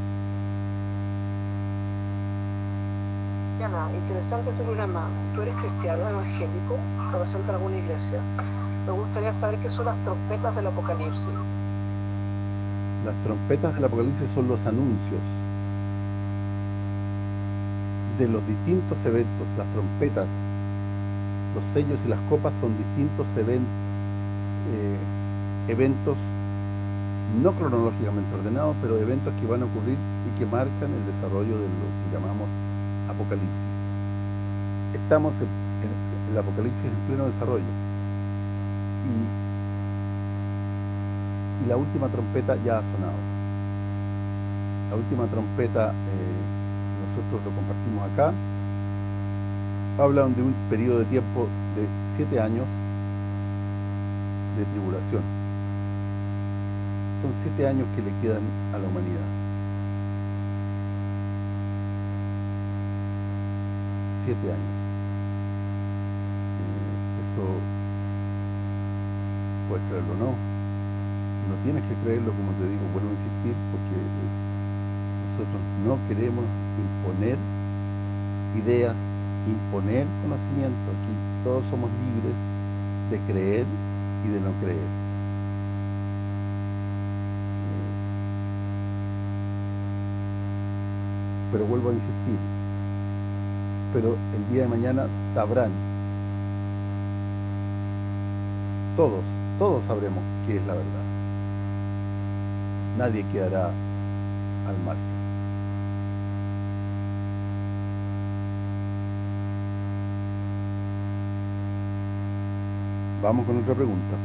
Diana, interesante tu programa. ¿Tú eres cristiano, evangélico? ¿Representa alguna iglesia? Me gustaría saber qué son las trompetas del Apocalipsis. Las trompetas del Apocalipsis son los anuncios de los distintos eventos. Las trompetas, los sellos y las copas son distintos even, eh, eventos no cronológicamente ordenados, pero eventos que van a ocurrir y que marcan el desarrollo de lo que llamamos Apocalipsis. Estamos en, en el Apocalipsis en pleno desarrollo y, y la última trompeta ya ha sonado. La última trompeta eh, nosotros lo compartimos acá, hablan de un periodo de tiempo de siete años de tribulación. Son siete años que le quedan a la humanidad. Siete años. Eh, eso puedes creerlo o no. No tienes que creerlo, como te digo, vuelvo a insistir, porque nosotros no queremos imponer ideas, imponer conocimiento. Aquí todos somos libres de creer y de no creer. Pero vuelvo a insistir, pero el día de mañana sabrán, todos, todos sabremos qué es la verdad. Nadie quedará al margen. Vamos con otra pregunta.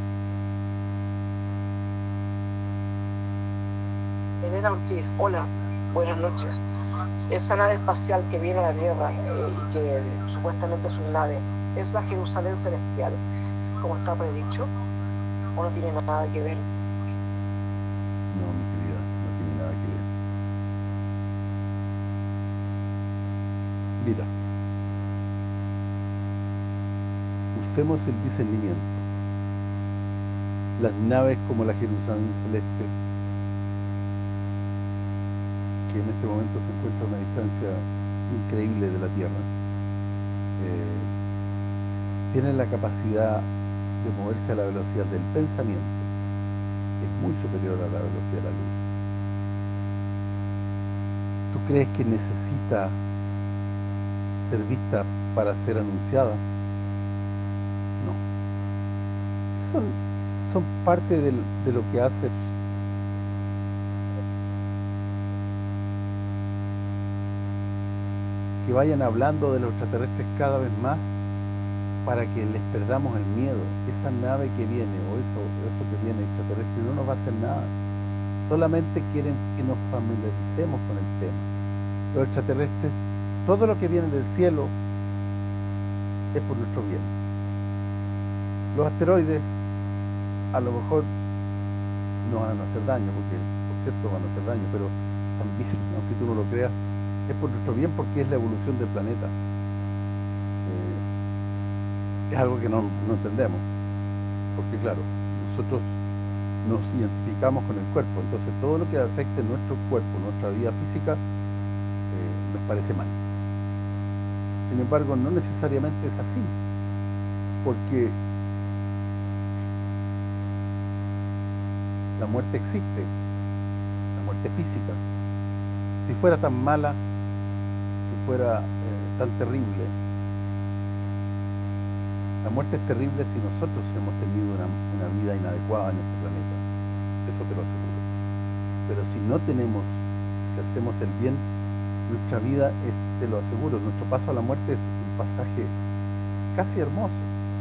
Elena Ortiz, hola, buenas noches. Esa nave espacial que viene a la Tierra eh, y que supuestamente es una nave, ¿es la Jerusalén celestial, como está predicho? ¿O no tiene nada que ver? No, mi querida, no tiene nada que ver. Mira, usemos el discernimiento. Las naves como la Jerusalén celeste, que en este momento se encuentra a una distancia increíble de la Tierra, eh, tienen la capacidad de moverse a la velocidad del pensamiento, que es muy superior a la velocidad de la luz. ¿Tú crees que necesita ser vista para ser anunciada? No. Son, son parte del, de lo que hace que vayan hablando de los extraterrestres cada vez más para que les perdamos el miedo. Esa nave que viene o eso, eso que viene extraterrestre no nos va a hacer nada. Solamente quieren que nos familiaricemos con el tema. Los extraterrestres, todo lo que viene del cielo es por nuestro bien. Los asteroides a lo mejor no van a hacer daño, porque por cierto van a hacer daño, pero también, aunque tú no lo creas, es por nuestro bien porque es la evolución del planeta. Eh, es algo que no, no entendemos, porque claro, nosotros nos identificamos con el cuerpo, entonces todo lo que afecte nuestro cuerpo, nuestra vida física, eh, nos parece mal. Sin embargo, no necesariamente es así, porque la muerte existe, la muerte física. Si fuera tan mala, si fuera eh, tan terrible, la muerte es terrible si nosotros hemos tenido una, una vida inadecuada en este planeta, eso te lo aseguro. Pero si no tenemos, si hacemos el bien, nuestra vida es, te lo aseguro, nuestro paso a la muerte es un pasaje casi hermoso.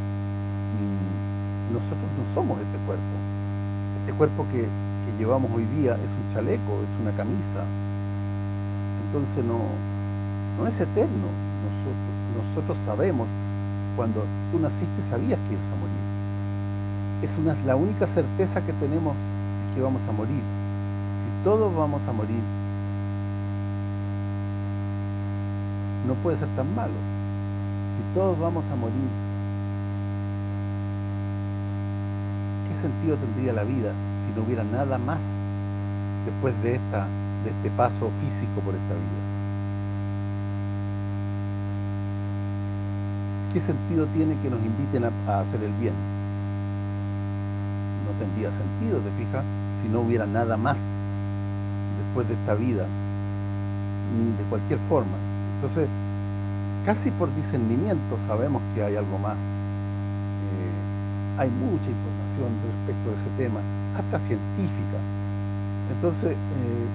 Y nosotros no somos este cuerpo. Este cuerpo que, que llevamos hoy día es un chaleco, es una camisa. Entonces no, no es eterno. Nosotros, nosotros sabemos, cuando tú naciste sabías que ibas a morir. Es una, la única certeza que tenemos es que que vamos a morir? Si todos vamos a morir, no puede ser tan malo. Si todos vamos a morir, ¿qué sentido tendría la vida si no hubiera nada más después de esta de este paso físico por esta vida? ¿Qué sentido tiene que nos inviten a, a hacer el bien? No tendría sentido, ¿te fijas? Si no hubiera nada más después de esta vida, ni de cualquier forma. Entonces, casi por discernimiento sabemos que hay algo más. Eh, hay mucha información respecto de ese tema, hasta científica. Entonces, eh,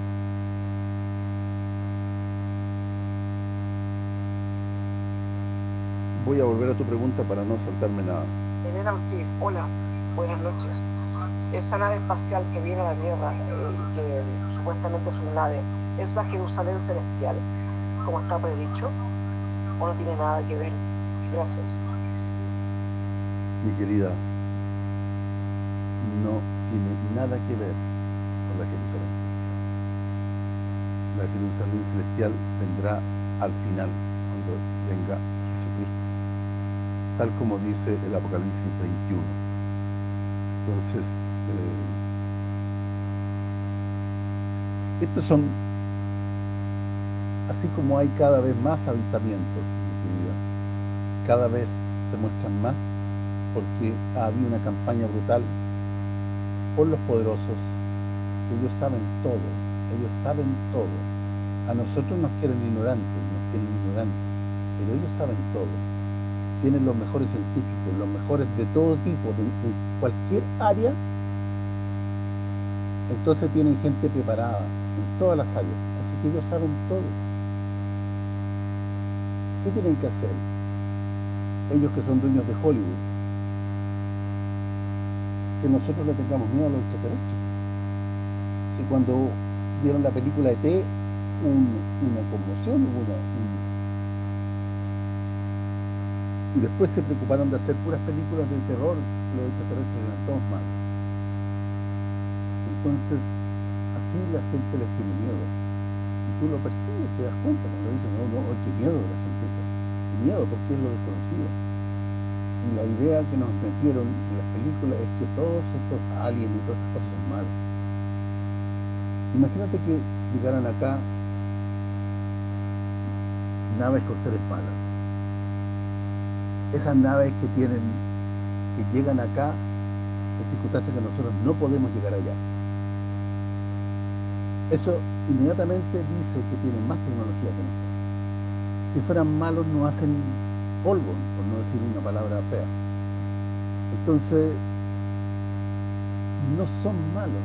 voy a volver a tu pregunta para no saltarme nada. Elena Ortiz, hola, buenas noches. Esa nave espacial que viene a la Tierra, eh, y que supuestamente es una nave, ¿es la Jerusalén celestial, como está predicho? ¿O no tiene nada que ver? Gracias. Mi querida, no tiene nada que ver con la Jerusalén celestial. La Jerusalén celestial vendrá al final, cuando venga Jesucristo, tal como dice el Apocalipsis veintiuno. Entonces, eh, estos son, así como hay cada vez más avistamientos, mi querida, cada vez se muestran más, porque ha habido una campaña brutal por los poderosos, que ellos saben todo, ellos saben todo. A nosotros nos quieren ignorantes, nos quieren ignorantes, pero ellos saben todo. Tienen los mejores científicos, los mejores de todo tipo, de, de cualquier área. Entonces tienen gente preparada en todas las áreas, así que ellos saben todo. ¿Qué tienen que hacer? Ellos que son dueños de Hollywood, que nosotros le tengamos miedo a los extraterrestres. Si cuando vieron la película E T, un, una conmoción, una, un, y después se preocuparon de hacer puras películas de terror, los extraterrestres eran todos malos. Entonces, así la gente les tiene miedo. Y tú lo percibes, te das cuenta cuando dicen, no, no, qué miedo la gente dice. Qué miedo, porque es lo desconocido. Y la idea que nos metieron en las películas es que todos estos aliens y todas esas cosas son malos. Imagínate que llegaran acá naves con seres malos. Esas naves que tienen, que llegan acá en circunstancias que nosotros no podemos llegar allá. Eso inmediatamente dice que tienen más tecnología que nosotros. Si fueran malos no hacen polvo, por no decir una palabra fea. Entonces, no son malos.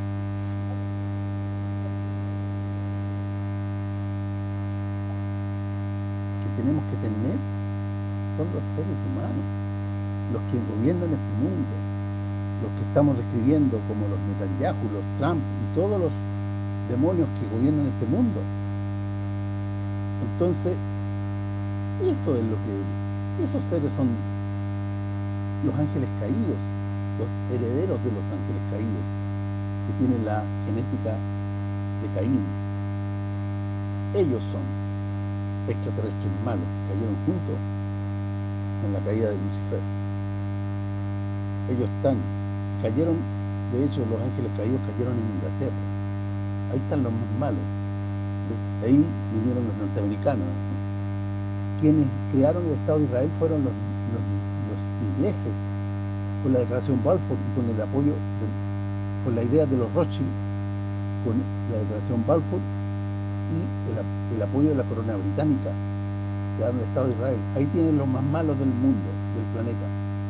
Que tenemos que tener son los seres humanos, los que gobiernan este mundo, los que estamos describiendo como los Netanyahu, los Trump y todos los demonios que gobiernan este mundo. Entonces, eso es lo que esos seres son los ángeles caídos, los herederos de los ángeles caídos, que tienen la genética de Caín. Ellos son extraterrestres malos, cayeron juntos en la caída de Lucifer. Ellos están, cayeron, de hecho los ángeles caídos cayeron en Inglaterra. Ahí están los más malos. De ahí vinieron los norteamericanos. Quienes crearon el Estado de Israel fueron los, los, los ingleses, con la declaración Balfour y con el apoyo, de, con la idea de los Rothschild, con la declaración Balfour y el, el apoyo de la corona británica, crearon el Estado de Israel. Ahí tienen los más malos del mundo, del planeta.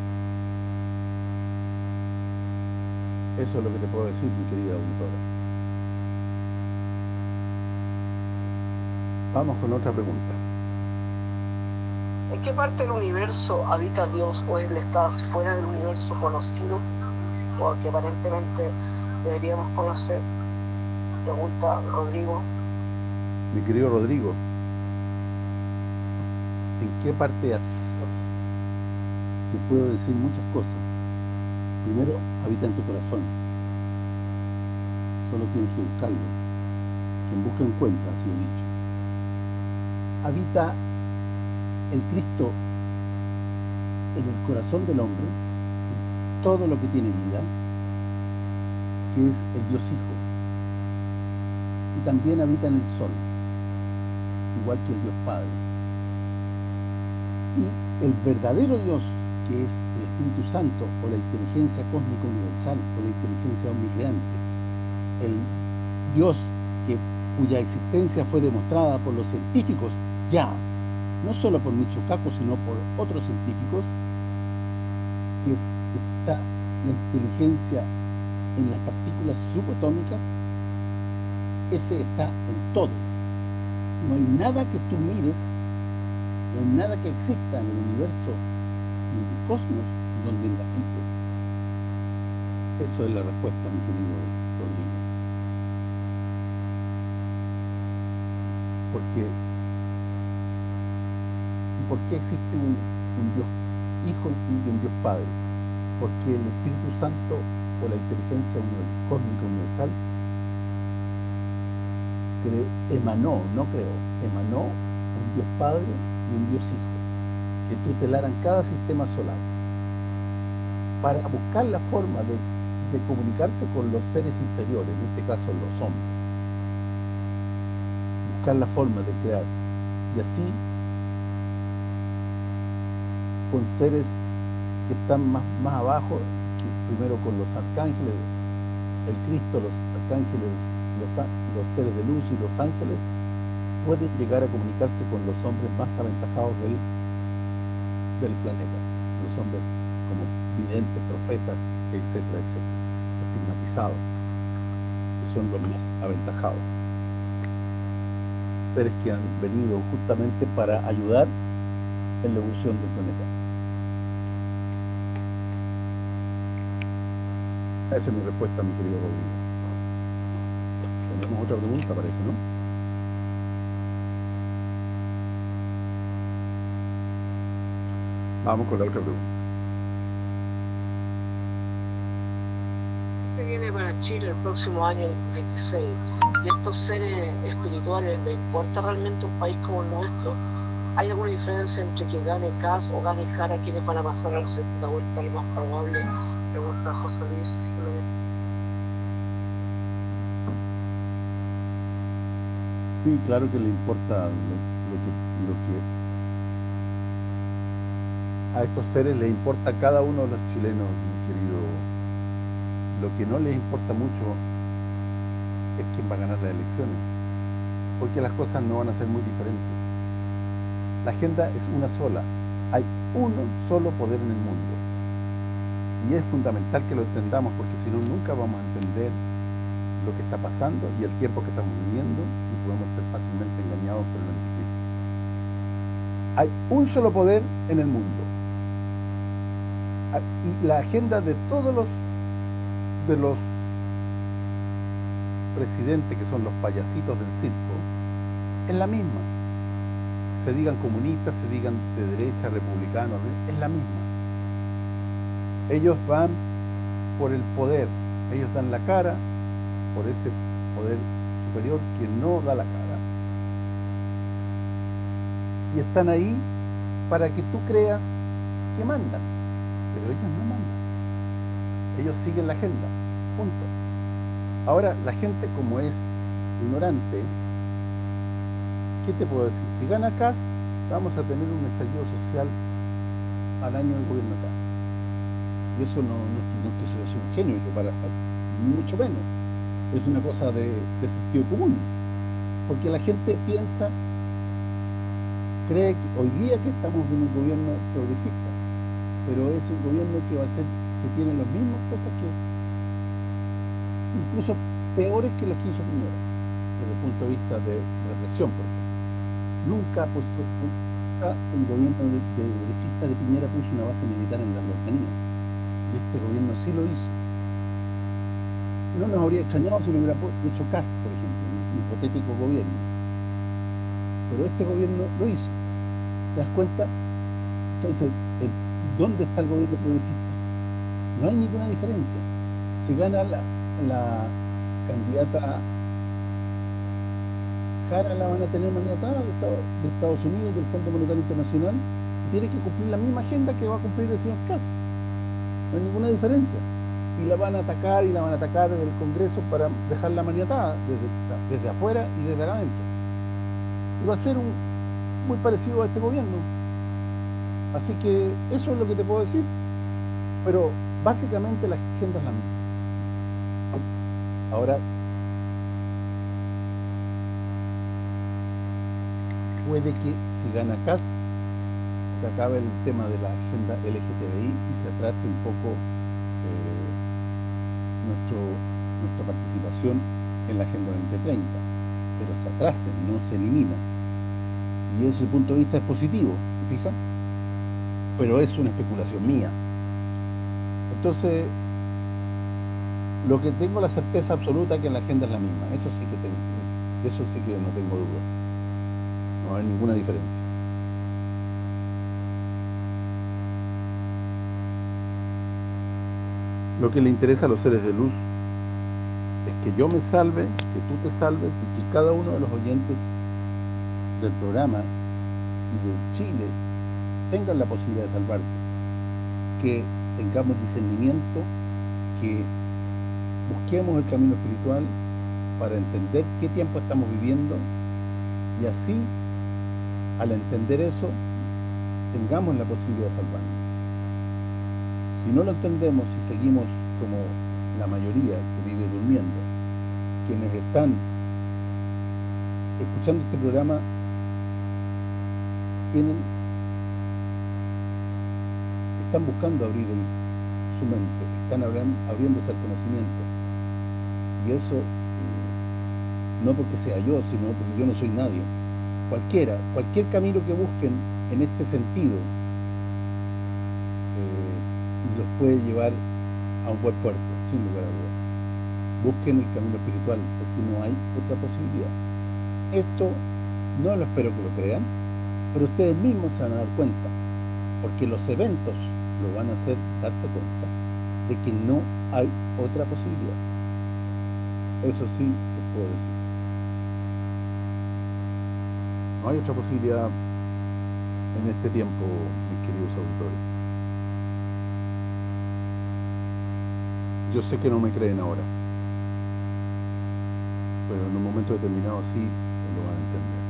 Eso es lo que te puedo decir, mi querida auditora. Vamos con otra pregunta. ¿En qué parte del universo habita Dios, o él está fuera del universo conocido, o que aparentemente deberíamos conocer? Pregunta Rodrigo. Mi querido Rodrigo, ¿en qué parte de Dios? Te puedo decir muchas cosas. Primero, habita en tu corazón. solo tienes que buscarlo. Quien busca encuentra, así he dicho. Habita el Cristo en el corazón del hombre, en todo lo que tiene vida, que es el Dios Hijo. Y también habita en el Sol, igual que el Dios Padre. Y el verdadero Dios, que es el Espíritu Santo, o la inteligencia cósmica universal, o la inteligencia omnicreante, el Dios que, cuya existencia fue demostrada por los científicos ya, no solo por Michio Kaku, sino por otros científicos, que es, está la inteligencia en las partículas subatómicas, ese está en todo. No hay nada que tú mires, no hay nada que exista en el universo ni en el cosmos donde la gente. Eso es la respuesta, mi querido Rodrigo. Porque ¿por qué existe un, un Dios Hijo y un Dios Padre? Porque el Espíritu Santo, o la inteligencia cósmica universal, cre, emanó, no creó, emanó un Dios Padre y un Dios Hijo, que tutelaran cada sistema solar, para buscar la forma de, de comunicarse con los seres inferiores, en este caso los hombres. Buscar la forma de crear, y así con seres que están más, más abajo, que primero con los arcángeles, el Cristo, los arcángeles, los, los seres de luz y los ángeles, pueden llegar a comunicarse con los hombres más aventajados del, del planeta, los hombres como videntes, profetas, etcétera, etcétera, estigmatizados, que son los más aventajados, seres que han venido justamente para ayudar en la evolución del planeta. Esa es mi respuesta, mi querido Rodrigo. Tenemos otra pregunta, parece, ¿no? Vamos con la otra pregunta. Se viene para Chile el próximo año veintiséis. ¿Y estos seres espirituales le importa realmente un país como el nuestro? ¿Hay alguna diferencia entre que gane Kast o gane Jara, quienes van a pasar a la segunda vuelta, lo más probable? Pregunta José Luis Jiménez. Sí, claro que le importa lo, lo, que, lo que a estos seres les importa a cada uno de los chilenos, mi querido. Lo que no les importa mucho es quién va a ganar las elecciones, porque las cosas no van a ser muy diferentes. La agenda es una sola, hay uno solo poder en el mundo, y es fundamental que lo entendamos, porque si no nunca vamos a entender lo que está pasando y el tiempo que estamos viviendo, y podemos ser fácilmente engañados por el anticristo. Hay un solo poder en el mundo, y la agenda de todos los de los presidentes, que son los payasitos del circo, es la misma. Se digan comunistas, se digan de derecha, republicanos, es la misma. Ellos van por el poder, ellos dan la cara por ese poder superior que no da la cara, y están ahí para que tú creas que mandan, pero ellos no mandan, ellos siguen la agenda, punto. Ahora, la gente, como es ignorante, ¿qué te puedo decir? Si gana Kast, vamos a tener un estallido social al año del gobierno de Kast. Y eso no, no, no es que se sea un genio, que para, mucho menos. Es una cosa de, de sentido común. Porque la gente piensa, cree que hoy día que estamos en un gobierno progresista, pero es un gobierno que va a ser, que tiene las mismas cosas que, incluso peores que las que hizo Piñera, desde el punto de vista de represión, por ejemplo. Nunca, pues, nunca un gobierno de, de derechista de Piñera puso una base militar en la Araucanía, y este gobierno sí lo hizo. No nos habría extrañado si lo hubiera hecho Kast, por ejemplo, un hipotético gobierno, pero este gobierno lo hizo. ¿Te das cuenta? Entonces, ¿dónde está el gobierno progresista? No hay ninguna diferencia. Si gana la, la candidata Jara la van a tener maniatada de Estados, de Estados Unidos, del Fondo Monetario Internacional, y tiene que cumplir la misma agenda que va a cumplir el señor Casas. No hay ninguna diferencia. Y la van a atacar y la van a atacar desde el Congreso para dejarla maniatada desde, desde afuera y desde acá adentro. Y va a ser un, muy parecido a este gobierno. Así que eso es lo que te puedo decir. Pero básicamente la agenda es la misma. Ahora, puede que si gana Kast se acabe el tema de la agenda L G T B I y se atrase un poco eh, nuestro, nuestra participación en la agenda veinte treinta, pero se atrase, no se elimina, y desde ese punto de vista es positivo, ¿te fijas? Pero es una especulación mía. Entonces, lo que tengo la certeza absoluta es que la agenda es la misma, eso sí que tengo, eso sí que no tengo duda. No hay ninguna diferencia. Lo que le interesa a los seres de luz es que yo me salve, que tú te salves y que cada uno de los oyentes del programa y de Chile tengan la posibilidad de salvarse, que tengamos discernimiento, que busquemos el camino espiritual para entender qué tiempo estamos viviendo, y así, al entender eso, tengamos la posibilidad de salvarnos. Si no lo entendemos, si seguimos como la mayoría que vive durmiendo, quienes están escuchando este programa tienen, están buscando abrir el, su mente, están abriendo, abriéndose al conocimiento, y eso no porque sea yo, sino porque yo no soy nadie. Cualquiera, cualquier camino que busquen en este sentido eh, los puede llevar a un buen puerto, sin lugar a dudas. Busquen el camino espiritual, porque no hay otra posibilidad. Esto no lo espero que lo crean, pero ustedes mismos se van a dar cuenta, porque los eventos lo van a hacer darse cuenta de que no hay otra posibilidad. Eso sí les puedo decir. No hay otra posibilidad en este tiempo, mis queridos auditores. Yo sé que no me creen ahora, pero en un momento determinado sí lo van a entender.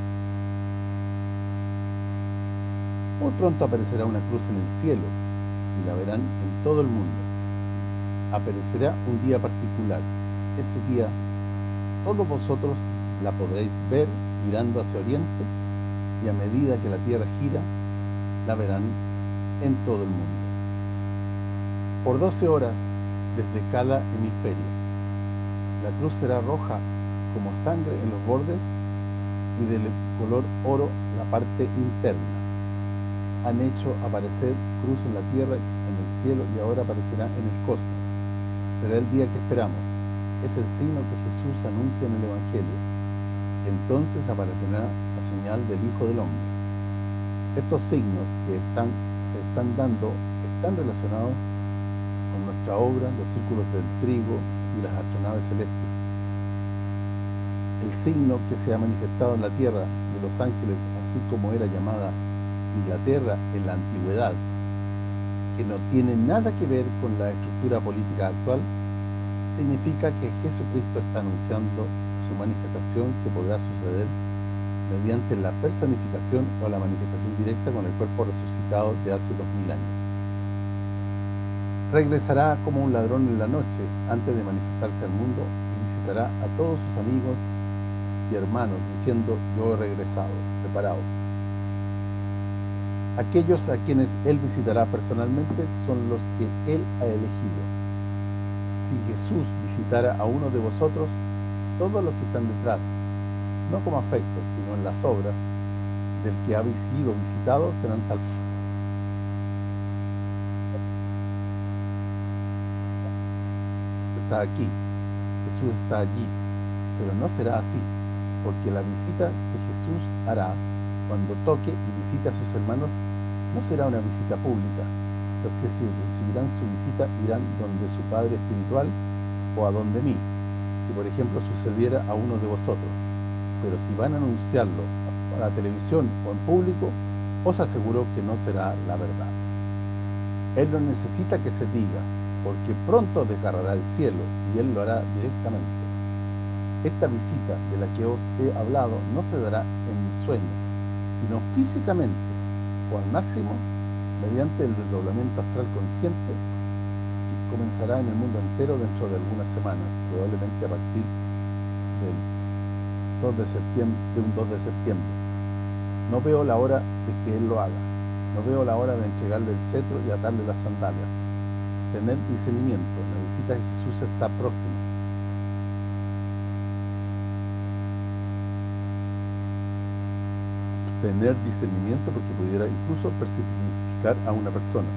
Muy pronto aparecerá una cruz en el cielo y la verán en todo el mundo. Aparecerá un día particular. Ese día todos vosotros la podréis ver mirando hacia oriente, y a medida que la tierra gira, la verán en todo el mundo. Por doce horas desde cada hemisferio. La cruz será roja como sangre en los bordes y del color oro la parte interna. Han hecho aparecer cruz en la tierra, en el cielo, y ahora aparecerá en el cosmos. Será el día que esperamos. Es el signo que Jesús anuncia en el Evangelio. Entonces aparecerá la señal del Hijo del Hombre. Estos signos que están, se están dando están relacionados con nuestra obra, los círculos del trigo y las astronaves celestes. El signo que se ha manifestado en la tierra de los ángeles, así como era llamada Inglaterra en la antigüedad, que no tiene nada que ver con la estructura política actual, significa que Jesucristo está anunciando su manifestación, que podrá suceder mediante la personificación o la manifestación directa con el cuerpo resucitado de hace dos mil años. Regresará como un ladrón en la noche antes de manifestarse al mundo, y visitará a todos sus amigos y hermanos diciendo: yo he regresado, preparaos. Aquellos a quienes Él visitará personalmente son los que Él ha elegido. Si Jesús visitara a uno de vosotros, todos los que están detrás, no como afectos, sino en las obras del que ha sido visitado, serán salvados. Está aquí, Jesús está allí, pero no será así, porque la visita que Jesús hará cuando toque y visite a sus hermanos no será una visita pública. Los que recibirán su visita irán donde su Padre espiritual o a donde mí. si por ejemplo sucediera a uno de vosotros, pero si van a anunciarlo a la televisión o en público, os aseguro que no será la verdad. Él no necesita que se diga, porque pronto desgarrará el cielo, y Él lo hará directamente. Esta visita de la que os he hablado no se dará en mi sueño, sino físicamente, o al máximo, mediante el desdoblamiento astral consciente, que comenzará en el mundo entero dentro de algunas semanas, probablemente a partir del dos de septiembre, de un dos de septiembre. No veo la hora de que Él lo haga. No veo la hora de entregarle el cetro y atarle las sandalias. Tened discernimiento, la visita de Jesús está próxima. Tener discernimiento porque pudiera incluso personificar a una persona.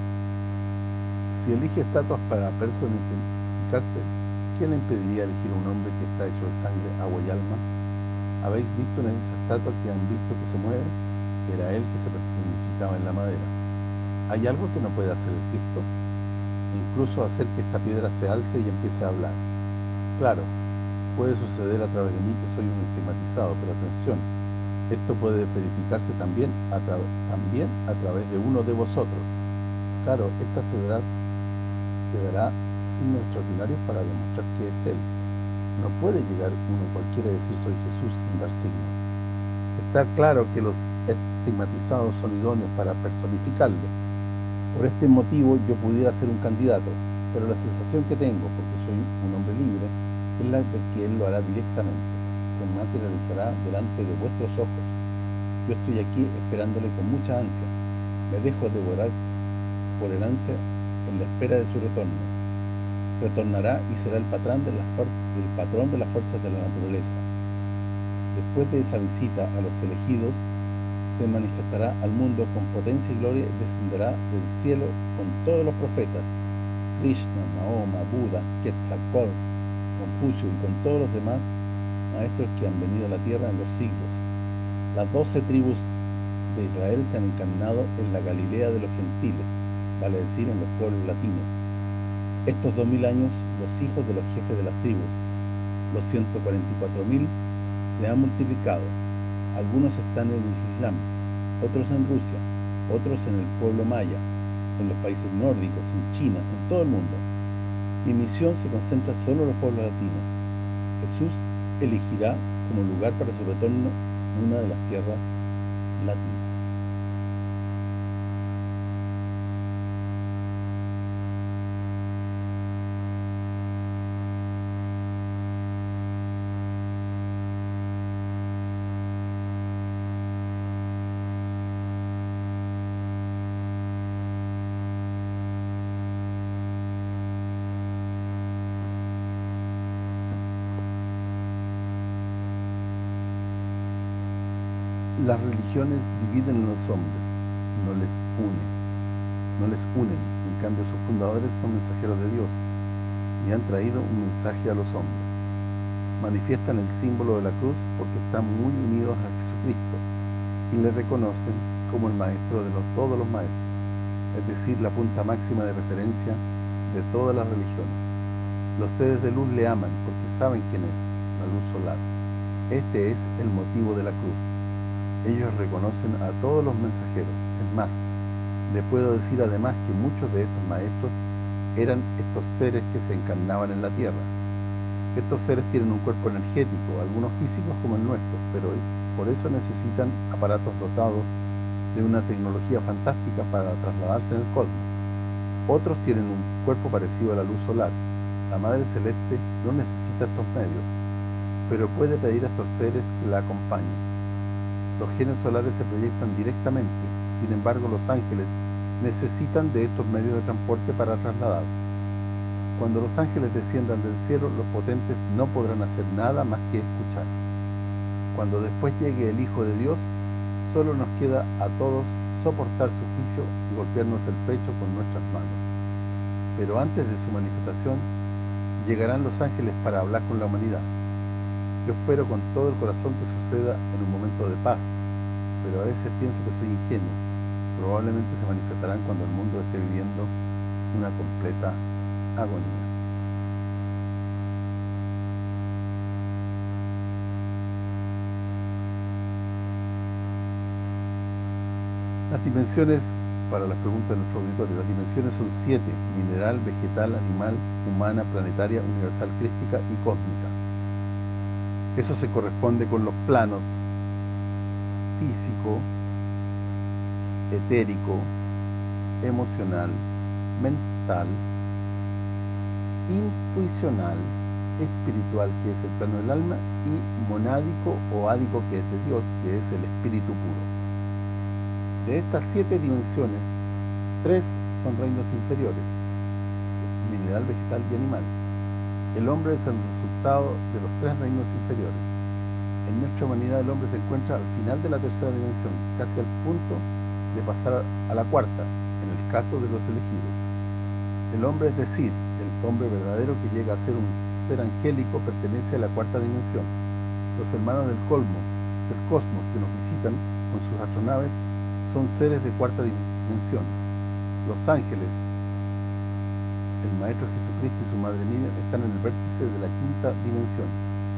Si elige estatuas para personificarse, ¿quién le impediría elegir un hombre que está hecho de sangre, agua y alma? ¿Habéis visto en esa estatua que han visto que se mueve? Era él que se personificaba en la madera. ¿Hay algo que no puede hacer el Cristo? Incluso hacer que esta piedra se alce y empiece a hablar. Claro, puede suceder a través de mí que soy un estigmatizado, pero atención, esto puede verificarse también a, tra también a través de uno de vosotros. Claro, esta quedará, quedará signos extraordinarios para demostrar que es Él. No puede llegar uno cualquiera a decir soy Jesús sin dar signos. Está claro que los estigmatizados son idóneos para personificarle. Por este motivo yo pudiera ser un candidato, pero la sensación que tengo, porque soy un hombre libre, es la de que Él lo hará directamente. Se materializará delante de vuestros ojos. Yo estoy aquí esperándole con mucha ansia. Me dejo devorar por el ansia en la espera de su retorno. Retornará y será el patrón de las fuerzas, el patrón de las fuerzas de la naturaleza. Después de esa visita a los elegidos, se manifestará al mundo con potencia y gloria y descenderá del cielo con todos los profetas, Krishna, Mahoma, Buda, Quetzalcóatl, Confucio y con todos los demás maestros que han venido a la tierra en los siglos. Las doce tribus de Israel se han encarnado en la Galilea de los gentiles, vale decir, en los pueblos latinos. Estos dos mil años, los hijos de los jefes de las tribus, los ciento cuarenta y cuatro mil, se han multiplicado. Algunos están en el Islam, otros en Rusia, otros en el pueblo maya, en los países nórdicos, en China, en todo el mundo. Mi misión se concentra solo en los pueblos latinos. Jesús elegirá como lugar para su retorno una de las tierras latinas. Las religiones dividen a los hombres, no les unen, no les unen. En cambio, sus fundadores son mensajeros de Dios y han traído un mensaje a los hombres. Manifiestan el símbolo de la cruz porque están muy unidos a Jesucristo y le reconocen como el maestro de los, todos los maestros, es decir, la punta máxima de referencia de todas las religiones. Los seres de luz le aman porque saben quién es, la luz solar. Este es el motivo de la cruz. Ellos reconocen a todos los mensajeros. Es más, le puedo decir además que muchos de estos maestros eran estos seres que se encarnaban en la tierra. Estos seres tienen un cuerpo energético, algunos físicos como el nuestro, pero por eso necesitan aparatos dotados de una tecnología fantástica para trasladarse en el cosmos. Otros tienen un cuerpo parecido a la luz solar. La Madre Celeste no necesita estos medios, pero puede pedir a estos seres que la acompañen. Los genios solares se proyectan directamente, sin embargo los ángeles necesitan de estos medios de transporte para trasladarse. Cuando los ángeles desciendan del cielo, los potentes no podrán hacer nada más que escuchar. Cuando después llegue el Hijo de Dios, solo nos queda a todos soportar su juicio y golpearnos el pecho con nuestras manos. Pero antes de su manifestación, llegarán los ángeles para hablar con la humanidad. Yo espero con todo el corazón que suceda en un momento de paz, pero a veces pienso que soy ingenuo. Probablemente se manifestarán cuando el mundo esté viviendo una completa agonía. Las dimensiones, para las preguntas de nuestro auditorio, las dimensiones son siete: mineral, vegetal, animal, humana, planetaria, universal, crística y cósmica. Eso se corresponde con los planos físico, etérico, emocional, mental, intuicional, espiritual, que es el plano del alma, y monádico o ádico, que es de Dios, que es el espíritu puro. De estas siete dimensiones, tres son reinos inferiores: mineral, vegetal y animal. El hombre es el resultado de los tres reinos inferiores. En nuestra humanidad el hombre se encuentra al final de la tercera dimensión, casi al punto de pasar a la cuarta, en el caso de los elegidos. El hombre, es decir, el hombre verdadero que llega a ser un ser angélico, pertenece a la cuarta dimensión. Los hermanos del colmo, del cosmos, que nos visitan con sus astronaves, son seres de cuarta dimensión. Los ángeles, el Maestro Jesucristo y su Madre Miriam, están en el vértice de la quinta dimensión.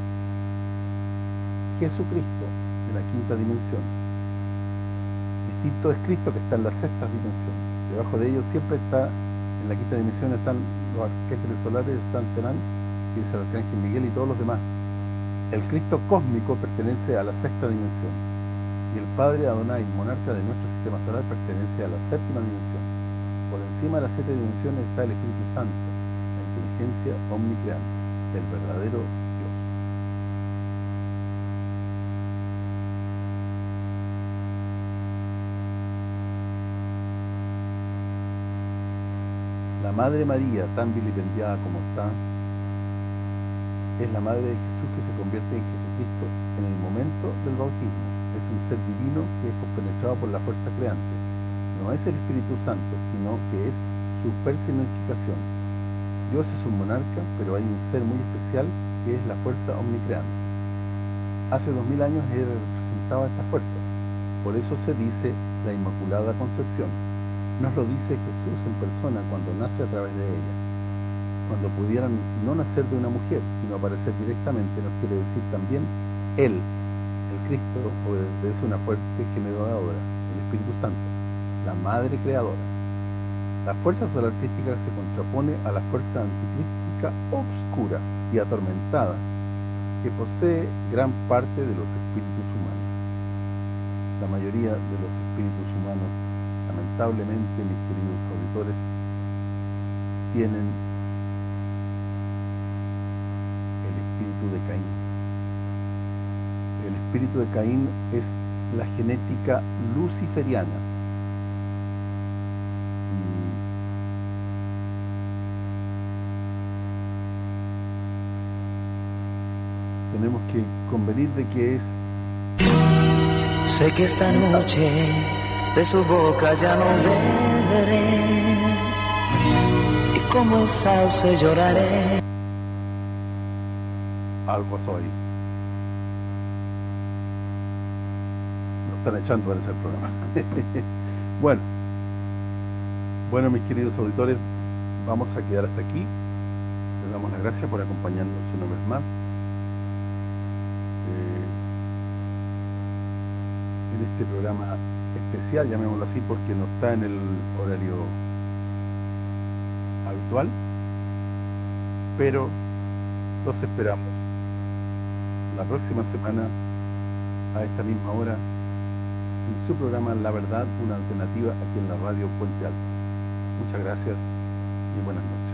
Jesucristo, de la quinta dimensión. Distinto es Cristo, que está en la sexta dimensión. Debajo de ellos siempre está, en la quinta dimensión, están los arcángeles solares, están Serán, que es el arcángel Miguel, y todos los demás. El Cristo cósmico pertenece a la sexta dimensión, y el Padre Adonai, monarca de nuestro sistema solar, pertenece a la séptima dimensión. Por encima de las siete dimensiones está el Espíritu Santo, la inteligencia omnicreante, el verdadero Dios. La Madre María, tan vilipendiada como está, es la Madre de Jesús, que se convierte en Jesucristo en el momento del bautismo. Es un ser divino que es compenetrado por la fuerza creante. No es el Espíritu Santo, sino que es su personificación. Dios es un monarca, pero hay un ser muy especial que es la fuerza omnicreante. Hace dos mil años él representaba esta fuerza. Por eso se dice la Inmaculada Concepción. Nos lo dice Jesús en persona cuando nace a través de ella. Cuando pudieran no nacer de una mujer, sino aparecer directamente, nos quiere decir también Él, el Cristo, obedece una fuerte generadora, el Espíritu Santo, la Madre Creadora. La fuerza solar crística se contrapone a la fuerza anticrística obscura y atormentada que posee gran parte de los espíritus humanos. La mayoría de los espíritus humanos, lamentablemente, mis queridos auditores, tienen el espíritu de Caín. El espíritu de Caín es la genética luciferiana. Tenemos que convenir de que es... Sé que esta noche de su boca ya no beberé, y como el sauce lloraré. Algo soy. Nos están echando para ese programa. Bueno, bueno, mis queridos auditores, vamos a quedar hasta aquí. Les damos las gracias por acompañarnos una vez más. En este programa especial, llamémoslo así, porque no está en el horario habitual, pero los esperamos la próxima semana a esta misma hora en su programa La Verdad, una alternativa, aquí en la radio Puente Alto. Muchas gracias y buenas noches.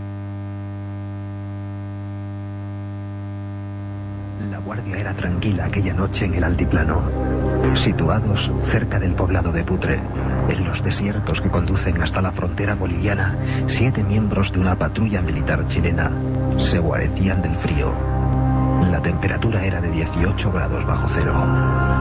La guardia era tranquila aquella noche en el altiplano, situados cerca del poblado de Putre, en los desiertos que conducen hasta la frontera boliviana. Siete miembros de una patrulla militar chilena se guarecían del frío. La temperatura era de dieciocho grados bajo cero.